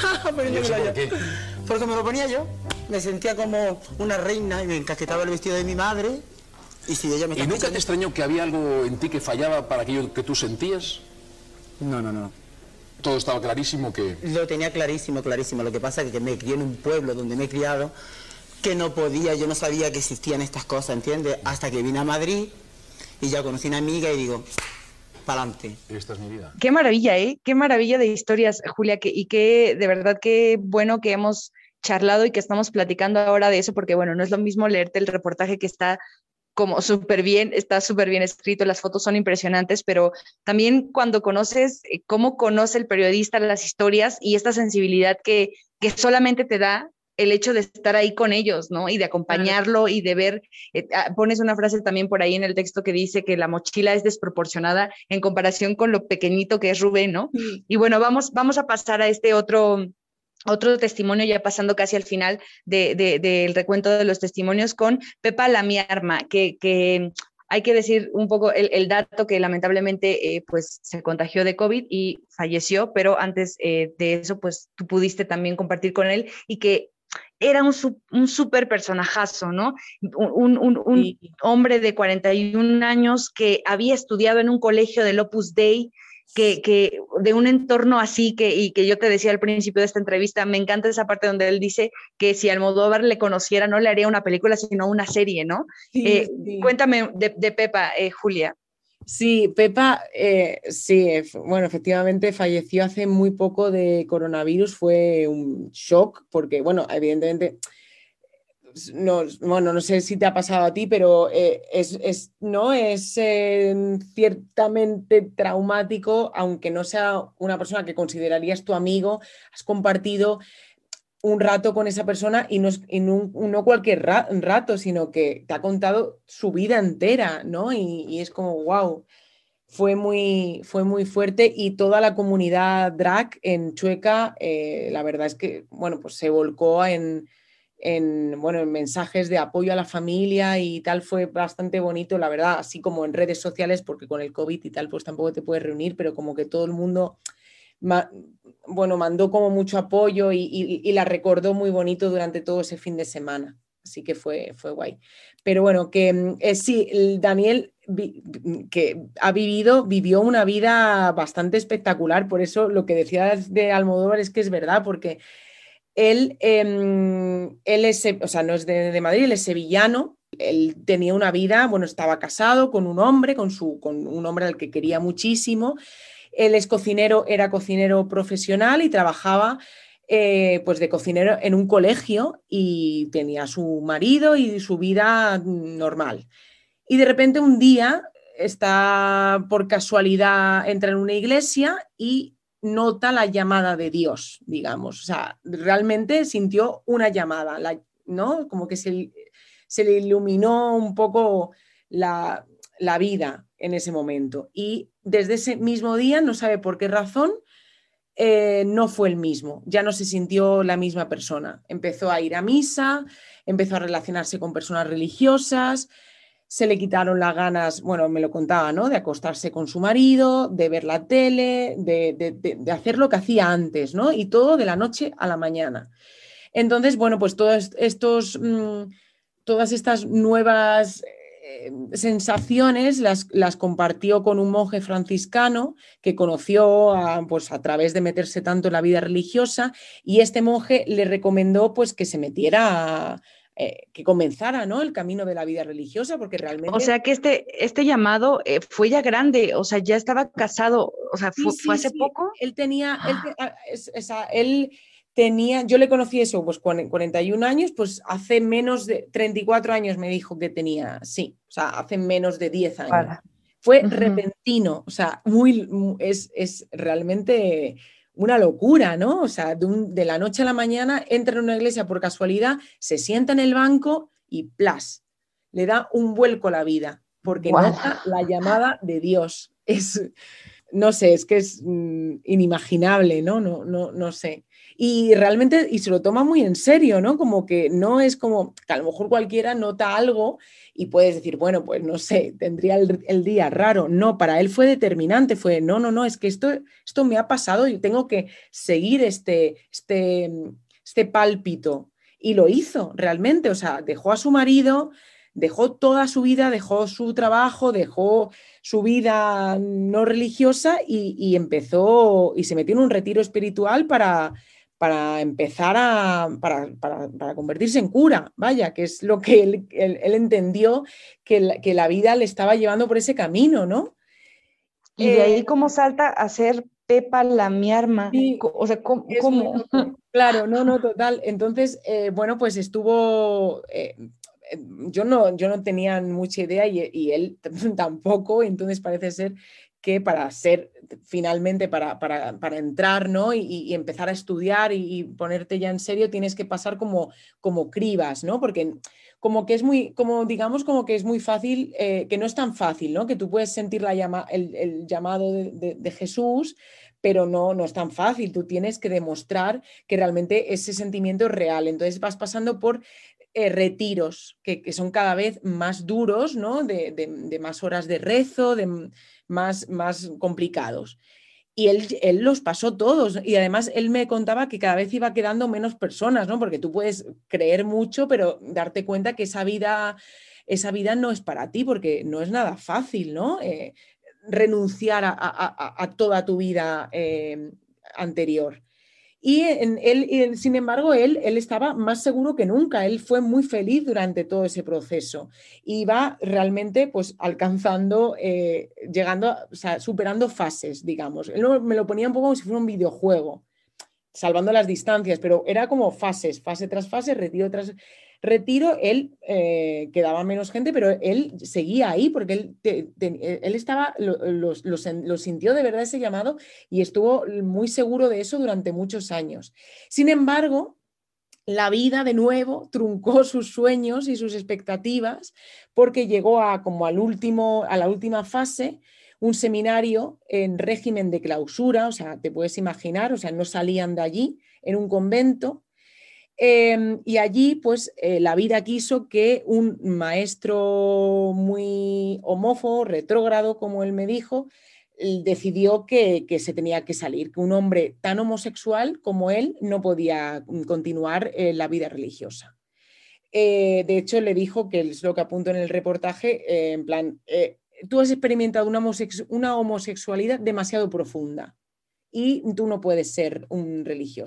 ¿Y eso por qué? Porque me lo ponía yo. Me sentía como una reina y me encasquetaba el vestido de mi madre. Y si ella me ¿Y nunca te extrañó que había algo en ti que fallaba para aquello que tú sentías? No, no, no. Todo estaba clarísimo que... Lo tenía clarísimo, clarísimo. Lo que pasa es que me crié en un pueblo donde me he criado, que no podía, yo no sabía que existían estas cosas, ¿entiendes? Hasta que vine a Madrid y ya conocí a una amiga y digo, pa'lante. Esta es mi vida. Qué maravilla, ¿eh? Qué maravilla de historias, Julia, que, y qué, de verdad, qué bueno que hemos charlado y que estamos platicando ahora de eso, porque bueno, no es lo mismo leerte el reportaje que está como súper bien, está súper bien escrito, las fotos son impresionantes, pero también cuando conoces eh, cómo conoce el periodista las historias y esta sensibilidad que, que solamente te da el hecho de estar ahí con ellos, ¿no? Y de acompañarlo y de ver, eh, pones una frase también por ahí en el texto que dice que la mochila es desproporcionada en comparación con lo pequeñito que es Rubén, ¿no? Sí. Y bueno, vamos, vamos a pasar a este otro... Otro testimonio, ya pasando casi al final de, de, del recuento de los testimonios, con Pepa la mi arma, que, que hay que decir un poco el, el dato que lamentablemente eh, pues se contagió de COVID y falleció, pero antes eh, de eso pues tú pudiste también compartir con él y que era un, un súper personajazo, ¿no? Un, un, un sí. hombre de cuarenta y un años que había estudiado en un colegio del Opus Dei, Que, que de un entorno así, que, y que yo te decía al principio de esta entrevista, me encanta esa parte donde él dice que si Almodóvar le conociera no le haría una película, sino una serie, ¿no? Sí, eh, sí. Cuéntame de, de Pepa, eh, Julia. Sí, Pepa, eh, sí, bueno, efectivamente falleció hace muy poco de coronavirus, fue un shock, porque, bueno, evidentemente... No, bueno, no sé si te ha pasado a ti, pero eh, es, es, ¿no? es eh, ciertamente traumático, aunque no sea una persona que considerarías tu amigo, has compartido un rato con esa persona y no, es, y no, no cualquier ra rato, sino que te ha contado su vida entera, ¿no? Y, y es como, wow, fue muy, fue muy fuerte y toda la comunidad drag en Chueca, eh, la verdad es que, bueno, pues se volcó en... En, bueno, en mensajes de apoyo a la familia y tal, fue bastante bonito, la verdad, así como en redes sociales, porque con el COVID y tal, pues tampoco te puedes reunir, pero como que todo el mundo, ma, bueno, mandó como mucho apoyo y, y, y la recordó muy bonito durante todo ese fin de semana, así que fue, fue guay. Pero bueno, que eh, sí, el Daniel, vi, que ha vivido, vivió una vida bastante espectacular, por eso lo que decías de Almodóvar es que es verdad, porque Él, eh, él es, o sea, no es de, de Madrid, él es sevillano, él tenía una vida, bueno, estaba casado con un hombre, con, su, con un hombre al que quería muchísimo. Él es cocinero, era cocinero profesional y trabajaba eh, pues de cocinero en un colegio y tenía a su marido y su vida normal. Y de repente un día está por casualidad, entra en una iglesia y nota la llamada de Dios, digamos. O sea, realmente sintió una llamada, la, ¿no? Como que se, se le iluminó un poco la, la vida en ese momento. Y desde ese mismo día, no sabe por qué razón, eh, no fue el mismo, ya no se sintió la misma persona. Empezó a ir a misa, empezó a relacionarse con personas religiosas, se le quitaron las ganas, bueno, me lo contaba, ¿no? De acostarse con su marido, de ver la tele, de, de, de, de hacer lo que hacía antes, ¿no? Y todo de la noche a la mañana. Entonces, bueno, pues todos estos, mmm, todas estas nuevas eh, sensaciones las, las compartió con un monje franciscano que conoció a, pues, a través de meterse tanto en la vida religiosa, y este monje le recomendó pues que se metiera a, Eh, que comenzara, ¿no? El camino de la vida religiosa, porque realmente... O sea que este, este llamado eh, fue ya grande, o sea, ya estaba casado, o sea, Sí, ¿fue, sí, fue hace sí. poco? Él tenía, él, te- ah, es- esa- él tenía, yo le conocí eso, pues con cuarenta y un años, pues hace menos de treinta y cuatro años me dijo que tenía, sí, o sea, hace menos de diez años. Para. Fue Ujú. repentino, o sea, muy, mu- es, es realmente una locura, ¿no? O sea, de, un- de la noche a la mañana entra en una iglesia por casualidad, se sienta en el banco y ¡plas! Le da un vuelco a la vida, porque Guau. nota la llamada de Dios. Es, no sé, es que es mm, inimaginable, ¿no? No, no, no sé. Y realmente, y se lo toma muy en serio, ¿no? Como que no es como que a lo mejor cualquiera nota algo y puedes decir, bueno, pues no sé, tendría el, el día raro. No, para él fue determinante, fue, no, no, no, es que esto, esto me ha pasado y tengo que seguir este, este, este pálpito. Y lo hizo realmente, o sea, dejó a su marido, dejó toda su vida, dejó su trabajo, dejó su vida no religiosa y, y empezó y se metió en un retiro espiritual para, para empezar a, para, para, para convertirse en cura, vaya, que es lo que él, él, él entendió que la, que la vida le estaba llevando por ese camino, ¿no? Y de Eh, ahí cómo salta a ser Pepa la mi arma, sí, Co- o sea, ¿cómo? es muy cómo? loco. Claro, no, no, total. Entonces, eh, bueno, pues estuvo, eh, eh, yo no, yo no tenía mucha idea y, y él tampoco, entonces parece ser que para ser, finalmente, para, para, para entrar, ¿no? Y, y empezar a estudiar y, y ponerte ya en serio, tienes que pasar como, como cribas, ¿no? Porque como que es muy, como digamos, como que es muy fácil, eh, que no es tan fácil, ¿no? Que tú puedes sentir la llama, el, el llamado de, de, de Jesús, pero no, no es tan fácil. Tú tienes que demostrar que realmente ese sentimiento es real. Entonces vas pasando por eh, retiros que, que, son cada vez más duros, ¿no? De, de, de más horas de rezo, de más, más complicados. Y él, él, los pasó todos. Y además él me contaba que cada vez iba quedando menos personas, ¿no? Porque tú puedes creer mucho, pero darte cuenta que esa vida, esa vida no es para ti, porque no es nada fácil, ¿no? Eh, renunciar a, a, a, toda tu vida eh, anterior. Y en, él, sin embargo, él, él estaba más seguro que nunca. Él fue muy feliz durante todo ese proceso. Y va realmente pues, alcanzando, eh, llegando, o sea, superando fases, digamos. Él me lo ponía un poco como si fuera un videojuego, salvando las distancias, pero era como fases, fase tras fase, retiro tras retiro. Él eh, quedaba menos gente, pero él seguía ahí porque él, te, te, él estaba, lo, lo, lo, lo sintió de verdad ese llamado y estuvo muy seguro de eso durante muchos años. Sin embargo, la vida de nuevo truncó sus sueños y sus expectativas porque llegó a como al último, a la última fase, un seminario en régimen de clausura, o sea, te puedes imaginar, o sea, no salían de allí, en un convento. Eh, y allí, pues, eh, la vida quiso que un maestro muy homófobo, retrógrado, como él me dijo, decidió que, que se tenía que salir, que un hombre tan homosexual como él no podía continuar eh, la vida religiosa. Eh, de hecho, le dijo, que es lo que apunto en el reportaje, eh, en plan, eh, tú has experimentado una, homosex una homosexualidad demasiado profunda y tú no puedes ser un religioso.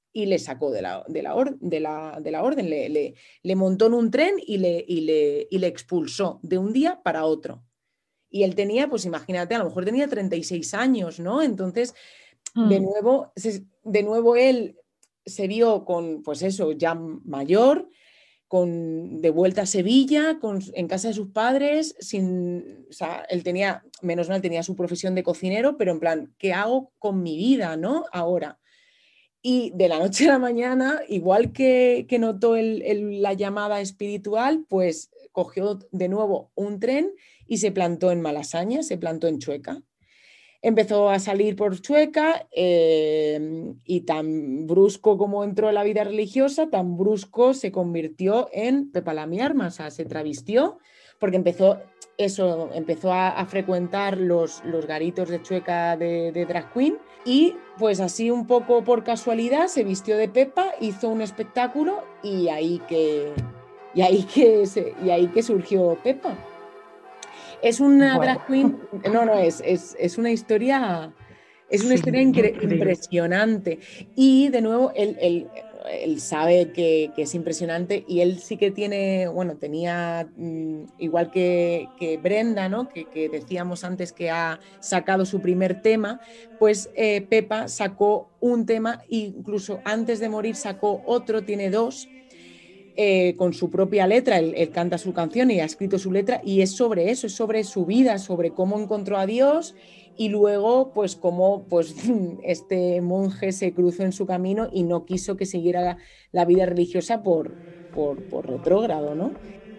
y le sacó de la, de la, or, de la, de la orden, le, le, le montó en un tren y le, y, le, y le expulsó de un día para otro. Y él tenía, pues imagínate, a lo mejor tenía treinta y seis años, ¿no? Entonces, mm. de, nuevo, de nuevo él se vio con, pues eso, ya mayor, con, de vuelta a Sevilla, con, en casa de sus padres, sin, o sea, él tenía, menos mal, tenía su profesión de cocinero, pero en plan, ¿qué hago con mi vida, no? Ahora. Y de la noche a la mañana, igual que, que notó el, el, la llamada espiritual, pues cogió de nuevo un tren y se plantó en Malasaña, se plantó en Chueca. Empezó a salir por Chueca eh, y tan brusco como entró en la vida religiosa, tan brusco se convirtió en Pepa la mi arma, o sea, se travestió porque empezó, eso, empezó a, a frecuentar los, los garitos de Chueca de, de drag queen y pues así un poco por casualidad se vistió de Pepa, hizo un espectáculo y ahí que, y ahí que, se, y ahí que surgió Pepa. Es una wow. drag queen, no, no, es, es, es una historia, es una sí, historia incre- impresionante. Y de nuevo, él, él, él sabe que, que es impresionante y él sí que tiene, bueno, tenía, mmm, igual que, que Brenda, ¿no? Que, que decíamos antes que ha sacado su primer tema, pues eh, Pepa sacó un tema, incluso antes de morir sacó otro, tiene dos, Eh, con su propia letra, él, él canta su canción y ha escrito su letra y es sobre eso, es sobre su vida, sobre cómo encontró a Dios y luego pues cómo pues, este monje se cruzó en su camino y no quiso que siguiera la, la vida religiosa por, por, por retrógrado, ¿no?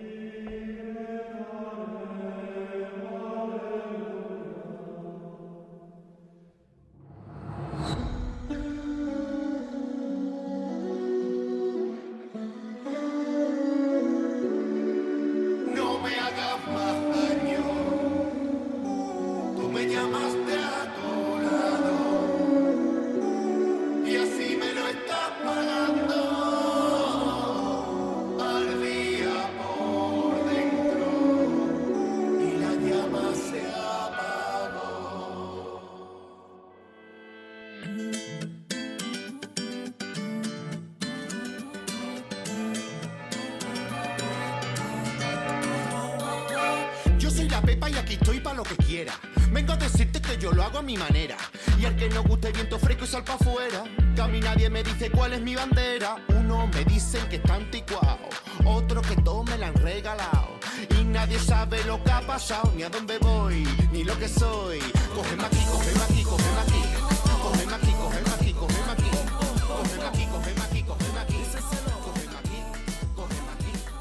Pepa y aquí estoy pa' lo que quiera. Vengo a decirte que yo lo hago a mi manera. Y al que no guste viento fresco y sal pa' afuera. Que a mí nadie me dice cuál es mi bandera. Uno me dicen que está anticuado, otro que todo me la han regalado. Y nadie sabe lo que ha pasado, ni a dónde voy, ni lo que soy. Cógeme aquí, cógeme aquí, cógeme aquí. Cógeme aquí, cógeme aquí, cógeme aquí. Cógeme aquí, cógeme aquí, cógeme aquí. Cógeme aquí, cógeme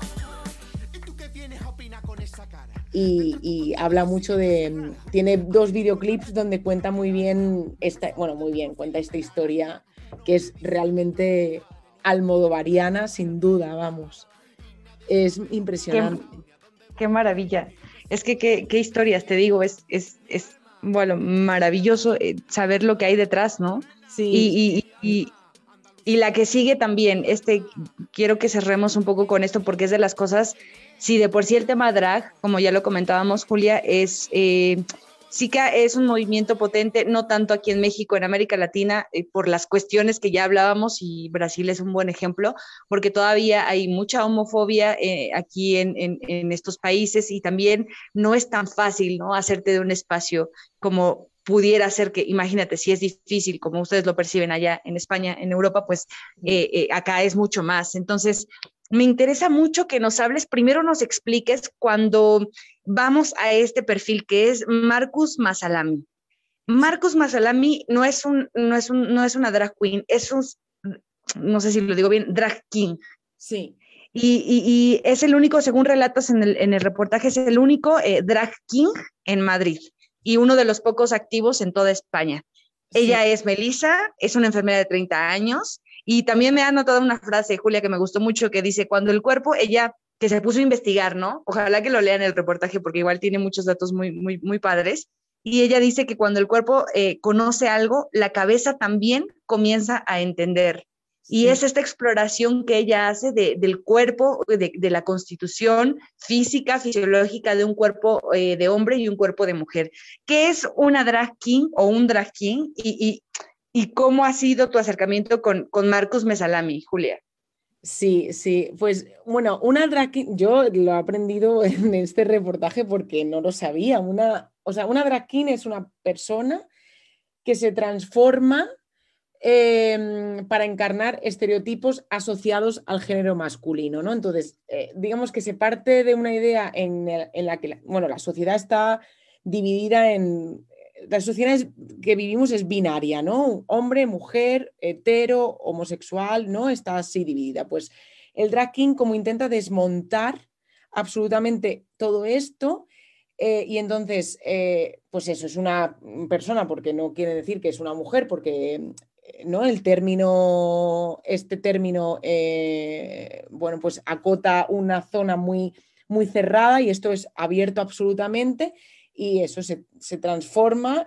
aquí. ¿Y tú qué vienes a opinar con esa cara? Y, y habla mucho de... Tiene dos videoclips donde cuenta muy bien, esta, bueno, muy bien, cuenta esta historia que es realmente almodovariana, sin duda, vamos. Es impresionante. Qué, qué maravilla. Es que qué, qué historias, te digo, es, es, es bueno, maravilloso saber lo que hay detrás, ¿no? Sí. Y, y, y, y la que sigue también, este, quiero que cerremos un poco con esto porque es de las cosas... Sí, de por sí el tema drag, como ya lo comentábamos, Julia, es eh, sí que es un movimiento potente, no tanto aquí en México, en América Latina, eh, por las cuestiones que ya hablábamos, y Brasil es un buen ejemplo, porque todavía hay mucha homofobia eh, aquí en, en, en estos países y también no es tan fácil, ¿no? Hacerte de un espacio como pudiera ser que, imagínate, si es difícil, como ustedes lo perciben allá en España, en Europa, pues eh, eh, acá es mucho más. Entonces, me interesa mucho que nos hables, primero nos expliques cuando vamos a este perfil que es Marcus Masalami. Marcus Masalami no es, un, no, es un, no es una drag queen, es un, no sé si lo digo bien, drag king. Sí. Y, y, y es el único, según relatos en el, en el reportaje, es el único eh, drag king en Madrid y uno de los pocos activos en toda España. Sí. Ella es Melissa, es una enfermera de treinta años. Y también me ha anotado una frase, Julia, que me gustó mucho, que dice, cuando el cuerpo, ella, que se puso a investigar, ¿no? Ojalá que lo lean el reportaje, porque igual tiene muchos datos muy, muy, muy padres. Y ella dice que cuando el cuerpo eh, conoce algo, la cabeza también comienza a entender. Y sí. Es esta exploración que ella hace de, del cuerpo, de, de la constitución física, fisiológica de un cuerpo eh, de hombre y un cuerpo de mujer. ¿Qué es una drag king o un drag king? Y... y ¿Y cómo ha sido tu acercamiento con, con Marcus Mesalami, Julia? Sí, sí, pues bueno, una drag king, yo lo he aprendido en este reportaje porque no lo sabía. Una, o sea, una drag king es una persona que se transforma eh, para encarnar estereotipos asociados al género masculino, ¿no? Entonces, eh, digamos que se parte de una idea en, el, en la que, la, bueno, la sociedad está dividida en... La sociedad es, que vivimos es binaria, ¿no? Hombre, mujer, hetero, homosexual, ¿no? Está así dividida. Pues el drag king como intenta desmontar absolutamente todo esto. Eh, y entonces, eh, pues eso, es una persona, porque no quiere decir que es una mujer, porque ¿no? El término, este término, eh, bueno, pues acota una zona muy, muy cerrada y esto es abierto absolutamente y eso se, se transforma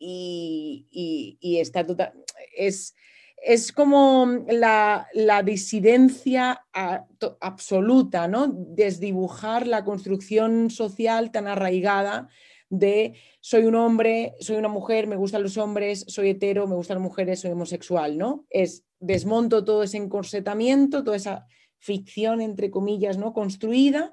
y, y, y está total, es, es como la, la disidencia a, to, absoluta, ¿no? Desdibujar la construcción social tan arraigada de soy un hombre, soy una mujer, me gustan los hombres, soy hetero, me gustan las mujeres, soy homosexual, ¿no? Es desmonto todo ese encorsetamiento, toda esa ficción, entre comillas, ¿no? Construida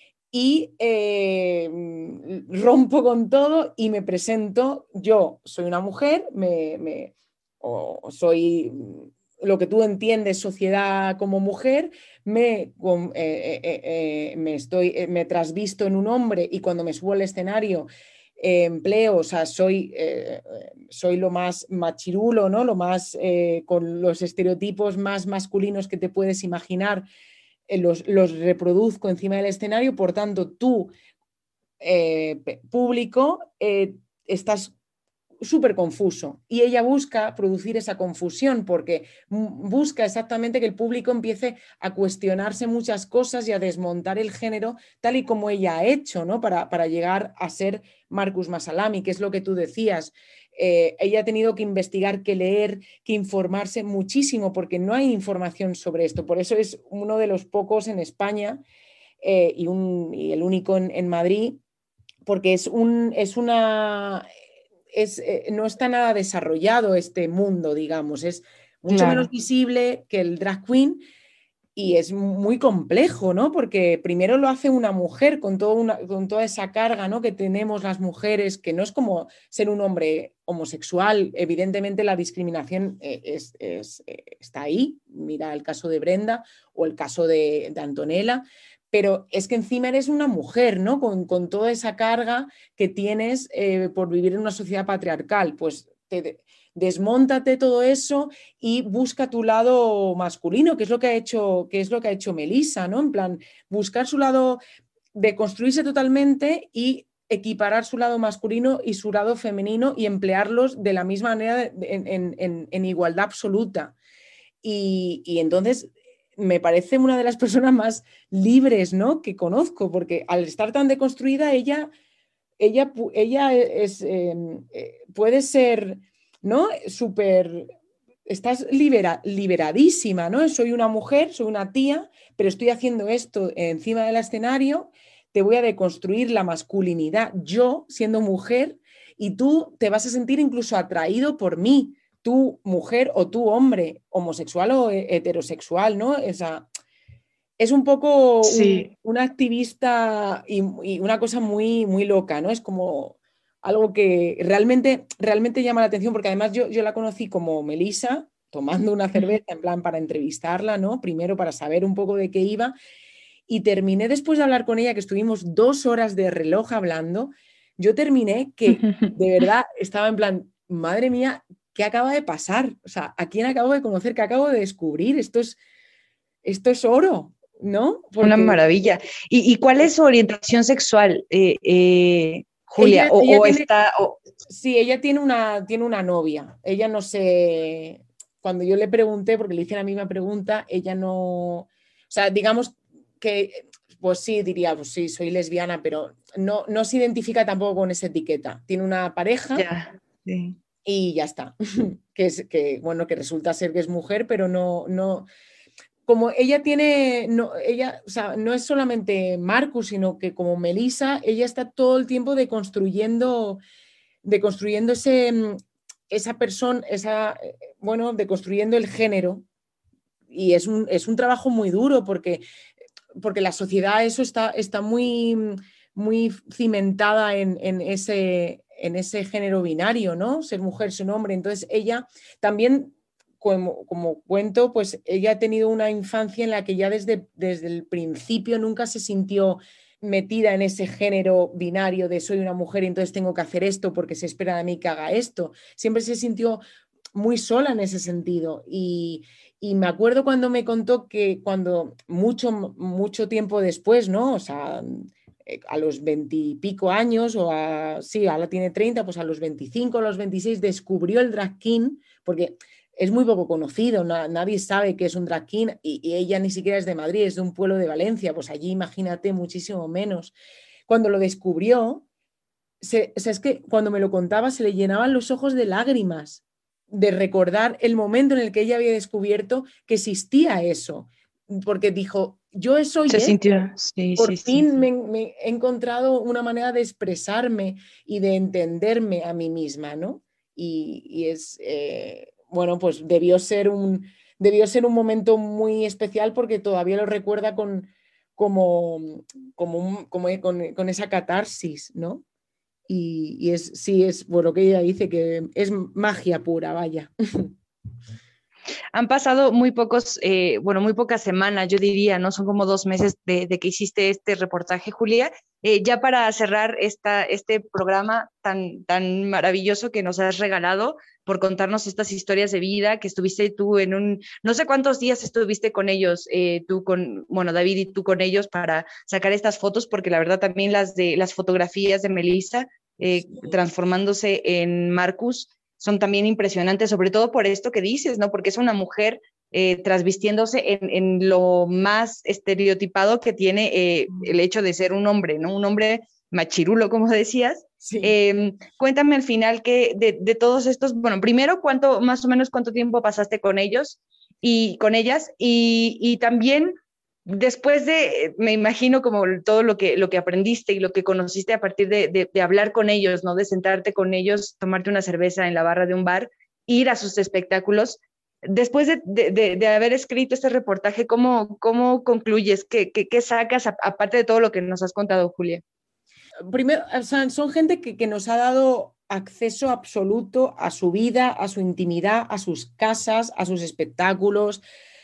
y eh, rompo con todo y me presento, yo soy una mujer, me, me, o soy lo que tú entiendes sociedad como mujer, me, eh, eh, eh, me, estoy, me trasvisto en un hombre y cuando me subo al escenario eh, empleo, o sea, soy, eh, soy lo más machirulo, ¿no? Lo más, eh, con los estereotipos más masculinos que te puedes imaginar, eh, los, los reproduzco encima del escenario, por tanto, tú, eh, público, eh, estás súper confuso y ella busca producir esa confusión porque busca exactamente que el público empiece a cuestionarse muchas cosas y a desmontar el género tal y como ella ha hecho, ¿no? para, para llegar a ser Marcus Mesalami, que es lo que tú decías. Eh, ella ha tenido que investigar, que leer, que informarse muchísimo porque no hay información sobre esto, por eso es uno de los pocos en España eh, y, un, y el único en, en Madrid, porque es, un, es una... Es, eh, no está nada desarrollado este mundo, digamos, es mucho Claro. menos visible que el drag queen y es muy complejo, ¿no? Porque primero lo hace una mujer con, todo una, con toda esa carga, ¿no? Que tenemos las mujeres, que no es como ser un hombre homosexual, evidentemente la discriminación es, es, está ahí, mira el caso de Brenda o el caso de, de Antonella, pero es que encima eres una mujer, ¿no? Con, con toda esa carga que tienes eh, por vivir en una sociedad patriarcal. Pues te, desmóntate todo eso y busca tu lado masculino, que es lo que ha hecho, que es lo que ha hecho Melissa, ¿no? En plan, buscar su lado, de construirse totalmente y equiparar su lado masculino y su lado femenino y emplearlos de la misma manera en, en, en, en igualdad absoluta. Y, y entonces me parece una de las personas más libres, ¿no? que conozco, porque al estar tan deconstruida, ella, ella, ella es, eh, puede ser, ¿no? Súper, estás libera, liberadísima, ¿no? Soy una mujer, soy una tía, pero estoy haciendo esto encima del escenario, te voy a deconstruir la masculinidad, yo siendo mujer, y tú te vas a sentir incluso atraído por mí, tú mujer o tú hombre, homosexual o heterosexual, ¿no? Esa, es un poco sí. un, un activista y, y una cosa muy, muy loca, ¿no? Es como algo que realmente, realmente llama la atención, porque además yo, yo la conocí como Melissa, tomando una cerveza en plan para entrevistarla, ¿no? Primero para saber un poco de qué iba, y terminé después de hablar con ella, que estuvimos dos horas de reloj hablando, yo terminé que de verdad estaba en plan, madre mía, ¿qué acaba de pasar? O sea, ¿a quién acabo de conocer? ¿Qué acabo de descubrir? Esto es, esto es oro, ¿no? Porque una maravilla. ¿Y, y cuál es su orientación sexual, eh, eh, Julia? Ella, o, ella o tiene, está... O... Sí, ella tiene una, tiene una novia. Ella no sé... Cuando yo le pregunté, porque le hice la misma pregunta, ella no... O sea, digamos que, pues sí, diría, pues sí, soy lesbiana, pero no, no se identifica tampoco con esa etiqueta. Tiene una pareja ya, sí. y ya está. que, es, que, bueno, que resulta ser que es mujer, pero no... no como ella tiene, no, ella, o sea, no es solamente Marcus, sino que como Melissa, ella está todo el tiempo deconstruyendo, deconstruyendo ese, esa persona, esa, bueno, deconstruyendo el género. Y es un, es un trabajo muy duro porque, porque la sociedad eso está, está muy, muy cimentada en, en, ese, en ese género binario, ¿no? Ser mujer, ser hombre. Entonces ella también, como, como cuento, pues ella ha tenido una infancia en la que ya desde, desde el principio nunca se sintió metida en ese género binario de soy una mujer y entonces tengo que hacer esto porque se espera de mí que haga esto. Siempre se sintió muy sola en ese sentido y, y me acuerdo cuando me contó que cuando mucho, mucho tiempo después, ¿no? O sea, a los veintipico años o a, sí, ahora tiene treinta, pues a los veinticinco, a los veintiséis descubrió el drag king porque es muy poco conocido, na, nadie sabe qué es un drag king y, y ella ni siquiera es de Madrid, es de un pueblo de Valencia, pues allí imagínate muchísimo menos. Cuando lo descubrió, se, o sea, es que cuando me lo contaba se le llenaban los ojos de lágrimas de recordar el momento en el que ella había descubierto que existía eso, porque dijo, yo soy Se esto. sintió, sí, Por sí, fin sí. me, me he encontrado una manera de expresarme y de entenderme a mí misma, ¿no? Y, y es, eh, bueno, pues debió ser, un, debió ser un momento muy especial porque todavía lo recuerda con, como, como, un, como con, con esa catarsis, ¿no? Y, y es, sí, es por lo que ella dice, que es magia pura, vaya. Han pasado muy pocos, eh, bueno, muy pocas semanas, yo diría, ¿no? Son como dos meses de, de que hiciste este reportaje, Julia. Eh, ya para cerrar esta, este programa tan, tan maravilloso que nos has regalado por contarnos estas historias de vida, que estuviste tú en un, no sé cuántos días estuviste con ellos, eh, tú con, bueno, David y tú con ellos para sacar estas fotos, porque la verdad también las, de, las fotografías de Melissa eh, sí. transformándose en Marcus, son también impresionantes, sobre todo por esto que dices, ¿no? Porque es una mujer eh, trasvistiéndose en, en lo más estereotipado que tiene eh, el hecho de ser un hombre, ¿no? Un hombre machirulo, como decías. Sí. Eh, cuéntame al final que de, de todos estos, bueno, primero, cuánto, más o menos cuánto tiempo pasaste con ellos y con ellas, y, y también después de, me imagino como todo lo que, lo que aprendiste y lo que conociste a partir de, de, de hablar con ellos, ¿no? De sentarte con ellos, tomarte una cerveza en la barra de un bar, ir a sus espectáculos. Después de, de, de haber escrito este reportaje, ¿cómo, cómo concluyes? ¿Qué, qué, qué sacas a, aparte de todo lo que nos has contado, Julia? Primero, o sea, son gente que, que nos ha dado acceso absoluto a su vida, a su intimidad, a sus casas, a sus espectáculos,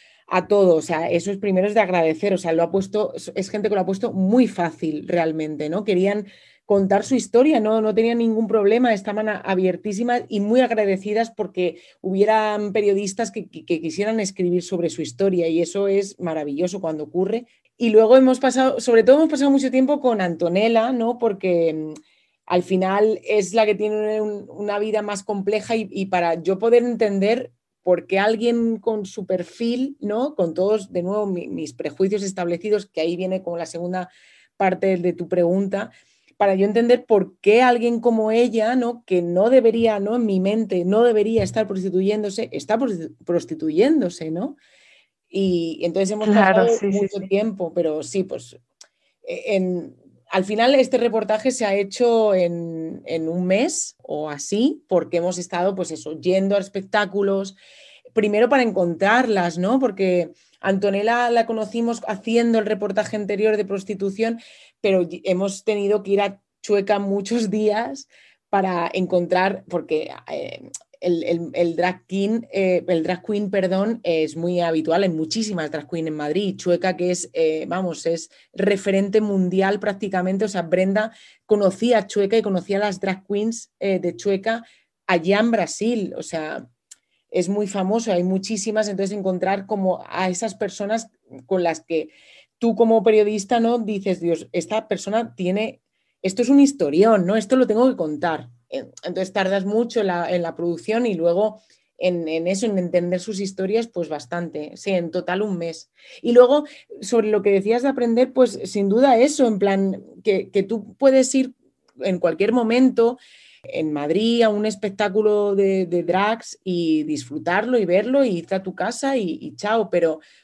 a todo. O sea, eso es primero es de agradecer. O sea, lo ha puesto, es gente que lo ha puesto muy fácil realmente, ¿no? Querían contar su historia, no, no tenían ningún problema, estaban abiertísimas y muy agradecidas porque hubieran periodistas que, que, que quisieran escribir sobre su historia y eso es maravilloso cuando ocurre. Y luego hemos pasado, sobre todo hemos pasado mucho tiempo con Antonella, ¿no? Porque al final es la que tiene un, una vida más compleja y, y para yo poder entender por qué alguien con su perfil, ¿no? Con todos, de nuevo, mi, mis prejuicios establecidos, que ahí viene como la segunda parte de tu pregunta, para yo entender por qué alguien como ella, ¿no? Que no debería, ¿no? En mi mente, no debería estar prostituyéndose, está prostituyéndose, ¿no? Y entonces hemos claro, pasado sí, mucho sí, sí. tiempo, pero sí, pues en, al final este reportaje se ha hecho en, en un mes o así, porque hemos estado, pues eso, yendo a espectáculos, primero para encontrarlas, ¿no? Porque Antonella la conocimos haciendo el reportaje anterior de prostitución, pero hemos tenido que ir a Chueca muchos días para encontrar, porque eh, el, el, el, drag king, eh, el drag queen, perdón, es muy habitual en muchísimas drag queen en Madrid. Chueca, que es, eh, vamos, es referente mundial prácticamente. O sea, Brenda conocía a Chueca y conocía a las drag queens eh, de Chueca allá en Brasil. O sea, es muy famoso, hay muchísimas. Entonces, encontrar como a esas personas con las que tú como periodista, ¿no? Dices, Dios, esta persona tiene, esto es un historión, ¿no? Esto lo tengo que contar. Entonces tardas mucho en la, en la producción y luego en, en eso, en entender sus historias, pues bastante, sí, en total un mes. Y luego, sobre lo que decías de aprender, pues sin duda eso, en plan, que, que tú puedes ir en cualquier momento en Madrid a un espectáculo de, de drags y disfrutarlo y verlo y irte a tu casa y, y chao, pero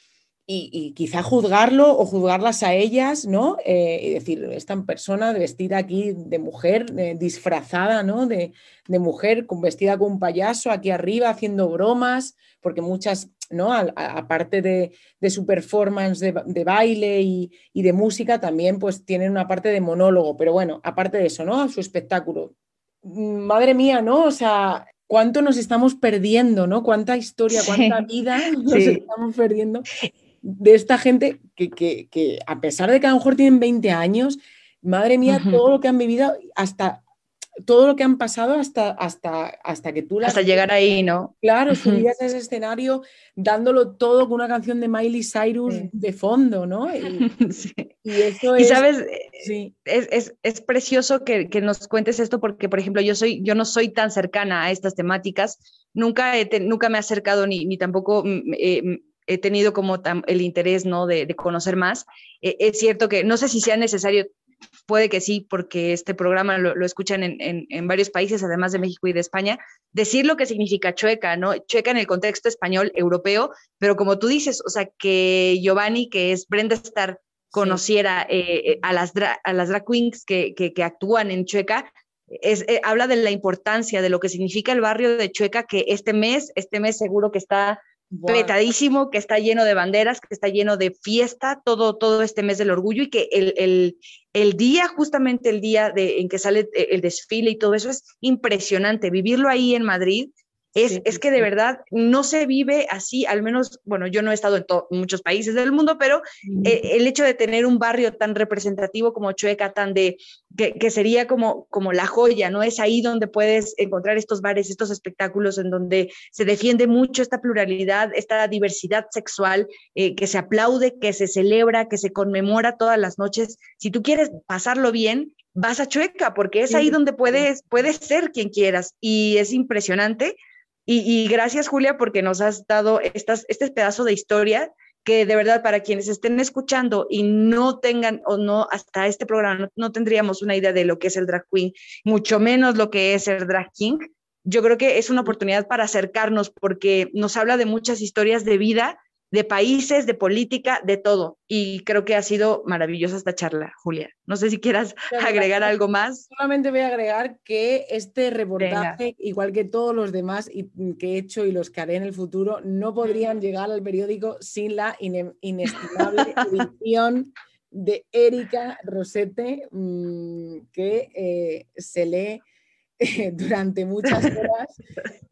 y, y quizá juzgarlo o juzgarlas a ellas, ¿no? Eh, y decir, esta persona vestida aquí de mujer, eh, disfrazada, ¿no? De, de mujer, con, vestida con un payaso aquí arriba, haciendo bromas, porque muchas, ¿no? A- a- aparte de, de su performance de, ba- de baile y, y de música, también pues tienen una parte de monólogo, pero bueno, aparte de eso, ¿no? Su espectáculo. Mm, Madre mía, ¿no? O sea, cuánto nos estamos perdiendo, ¿no? Cuánta historia, cuánta Sí, vida nos sí. estamos perdiendo de esta gente que, que, que, a pesar de que a lo mejor tienen veinte años, madre mía, Ujú. todo lo que han vivido, hasta todo lo que han pasado hasta, hasta, hasta que tú las Hasta llegar ahí, ¿no? claro, Ujú. subías a ese escenario dándolo todo con una canción de Miley Cyrus Sí. de fondo, ¿no? Y, Sí. y eso Y es, sabes, sí, es, es, es precioso que, que nos cuentes esto porque, por ejemplo, yo, soy, yo no soy tan cercana a estas temáticas, nunca, he te- nunca me he acercado ni, ni tampoco mm, eh, mm, he tenido como tam- el interés, ¿no? de, de conocer más. Eh, es cierto que no sé si sea necesario, puede que sí, porque este programa lo, lo escuchan en, en, en varios países, además de México y de España, decir lo que significa chueca, ¿no? Chueca en el contexto español, europeo, pero como tú dices, o sea, que Giovanni, que es Brenda Starr, sí, conociera eh, a, las dra a las drag queens que, que, que actúan en Chueca, es, eh, habla de la importancia, de lo que significa el barrio de Chueca, que este mes, este mes seguro que está buah, petadísimo, que está lleno de banderas, que está lleno de fiesta, todo, todo este mes del orgullo y que el, el, el día, justamente el día de, en que sale el desfile y todo eso es impresionante. Vivirlo ahí en Madrid es, sí, es que de sí. verdad no se vive así, al menos, bueno, yo no he estado en muchos países del mundo, pero eh, el hecho de tener un barrio tan representativo como Chueca, tan de, que, que sería como, como la joya, ¿no? Es ahí donde puedes encontrar estos bares, estos espectáculos en donde se defiende mucho esta pluralidad, esta diversidad sexual, eh, que se aplaude, que se celebra, que se conmemora todas las noches. Si tú quieres pasarlo bien, vas a Chueca, porque es ahí Sí, donde puedes, puedes ser quien quieras y es impresionante. Y, y gracias, Julia, porque nos has dado estas, este pedazo de historia que de verdad para quienes estén escuchando y no tengan o no hasta este programa no, no tendríamos una idea de lo que es el drag queen, mucho menos lo que es el drag king. Yo creo que es una oportunidad para acercarnos porque nos habla de muchas historias de vida, de países, de política, de todo. Y creo que ha sido maravillosa esta charla, Julia. No sé si quieras agregar algo más. solamente voy a agregar que este Venga. reportaje, igual que todos los demás y, que he hecho y los que haré en el futuro, no podrían llegar al periódico sin la ine inestimable edición de Erika Rosete, mmm, que eh, se lee eh, durante muchas horas.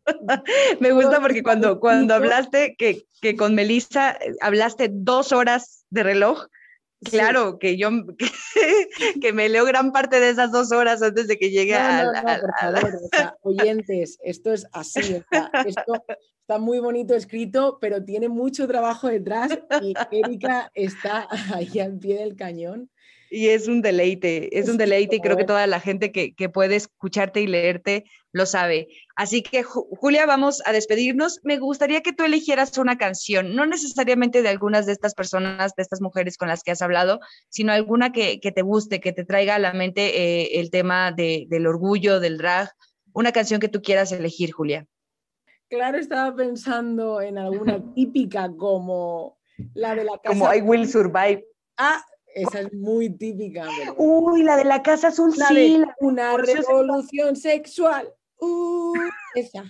Me gusta porque cuando, cuando hablaste que, que con Melissa hablaste dos horas de reloj, claro, sí. que yo que, que me leo gran parte de esas dos horas antes de que llegue no, a, no, a, no, a, por a favor, la... o sea, oyentes, esto es así, o sea, esto está muy bonito escrito, pero tiene mucho trabajo detrás y Erika está ahí al pie del cañón. Y es un deleite, es un deleite y creo que toda la gente que, que puede escucharte y leerte lo sabe. Así que, Julia, vamos a despedirnos. Me gustaría que tú eligieras una canción, no necesariamente de algunas de estas personas, de estas mujeres con las que has hablado, sino alguna que, que te guste, que te traiga a la mente eh, el tema de, del orgullo, del drag, una canción que tú quieras elegir, Julia. Claro, estaba pensando en alguna típica como la de la casa. Como I Will Survive. Ah, esa es muy típica. Pero... Uy, la de la casa azul, la sí. De la una revolución sexual. sexual. Uh, esa.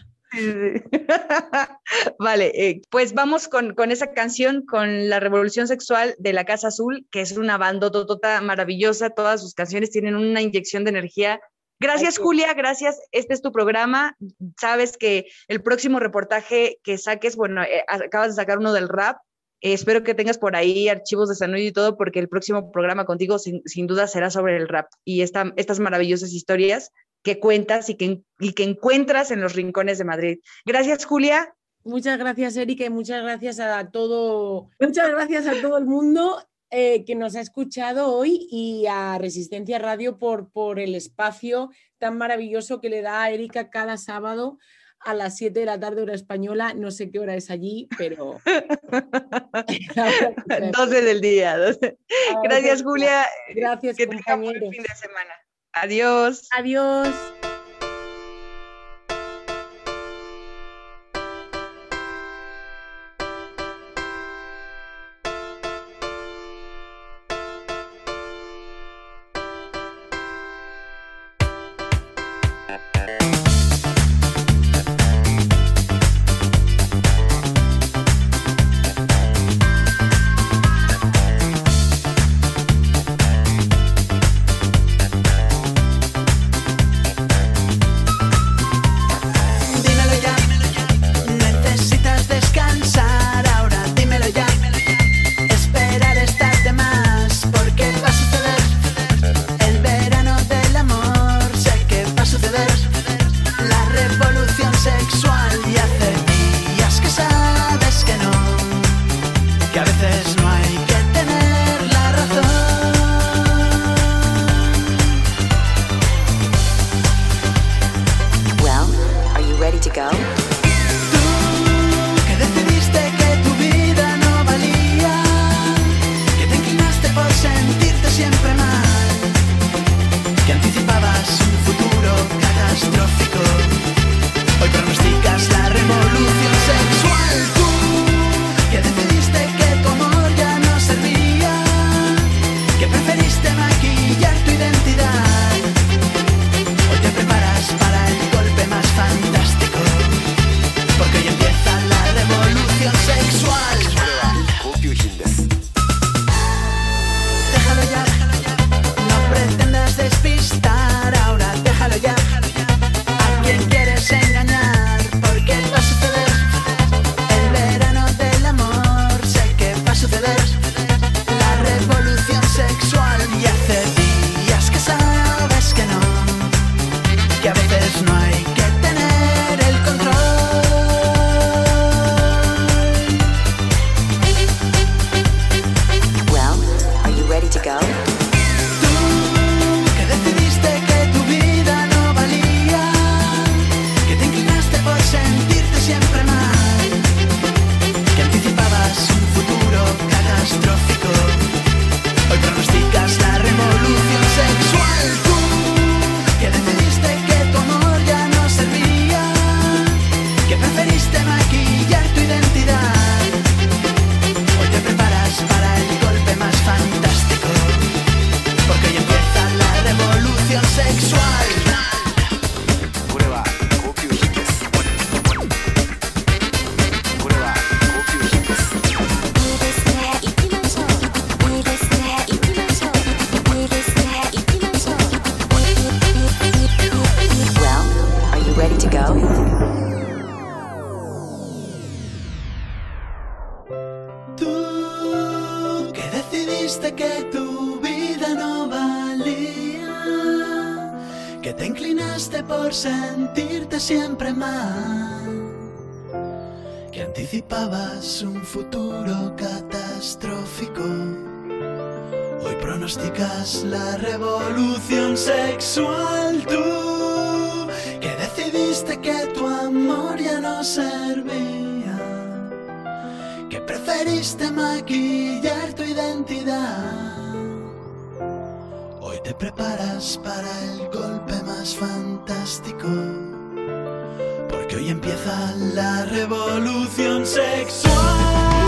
Vale, eh, pues vamos con, con esa canción, con la Revolución Sexual de la Casa Azul, que es una bandototota maravillosa. Todas sus canciones tienen una inyección de energía. Gracias, Ay, Julia, gracias. Este es tu programa. Sabes que el próximo reportaje que saques, bueno, eh, acabas de sacar uno del rap. Eh, espero que tengas por ahí archivos de sonido y todo, porque el próximo programa contigo sin, sin duda será sobre el rap y esta, estas maravillosas historias que cuentas y que, y que encuentras en los rincones de Madrid. Gracias, Julia. Muchas gracias, Erika, y muchas gracias a todo, muchas gracias a todo el mundo eh, que nos ha escuchado hoy y a Resistencia Radio por, por el espacio tan maravilloso que le da a Erika cada sábado a las siete de la tarde, hora española. No sé qué hora es allí, pero... doce del día. doce. Gracias, Julia. Gracias, que compañeros. Tengamos fin de semana. Adiós. Adiós. to go? Que decidiste que tu vida no valía, que te inclinaste por sentirte siempre mal, que anticipabas un futuro catastrófico. Hoy pronosticas la revolución sexual. Tú que decidiste que tu amor ya no servía, que preferiste maquillar tu identidad. Hoy te preparas para el golpe más fantástico, porque hoy empieza la revolución sexual. Déjalo ya, no pretendas despistar ahora, déjalo ya. ¿A quién quieres engañar? Porque va a suceder el verano del amor, sé que va a suceder la revolución sexual. Y hace días que sabes que no, que a veces no hay que tener el control. Well, are you ready to go? Tú que decidiste que tu vida no valía, que te inclinaste por sentirte siempre mal, que anticipabas un futuro catastrófico. Hoy pronosticas la revolución sexual. Tú que decidiste que tu amor ya no servía, que preferiste maquillar tu identidad. Hoy te preparas para el golpe más fantástico, porque hoy empieza la revolución sexual. Well, are you ready to go? Tú que decidiste que tu vida no valía, que te inclinaste por sentirte siempre mal, que anticipabas un futuro catastrófico. Hoy pronosticas la revolución sexual. Tú que decidiste que tu amor ya no servía, que preferiste maquillar tu identidad. Hoy te preparas para el golpe más fantástico, porque hoy empieza la revolución sexual.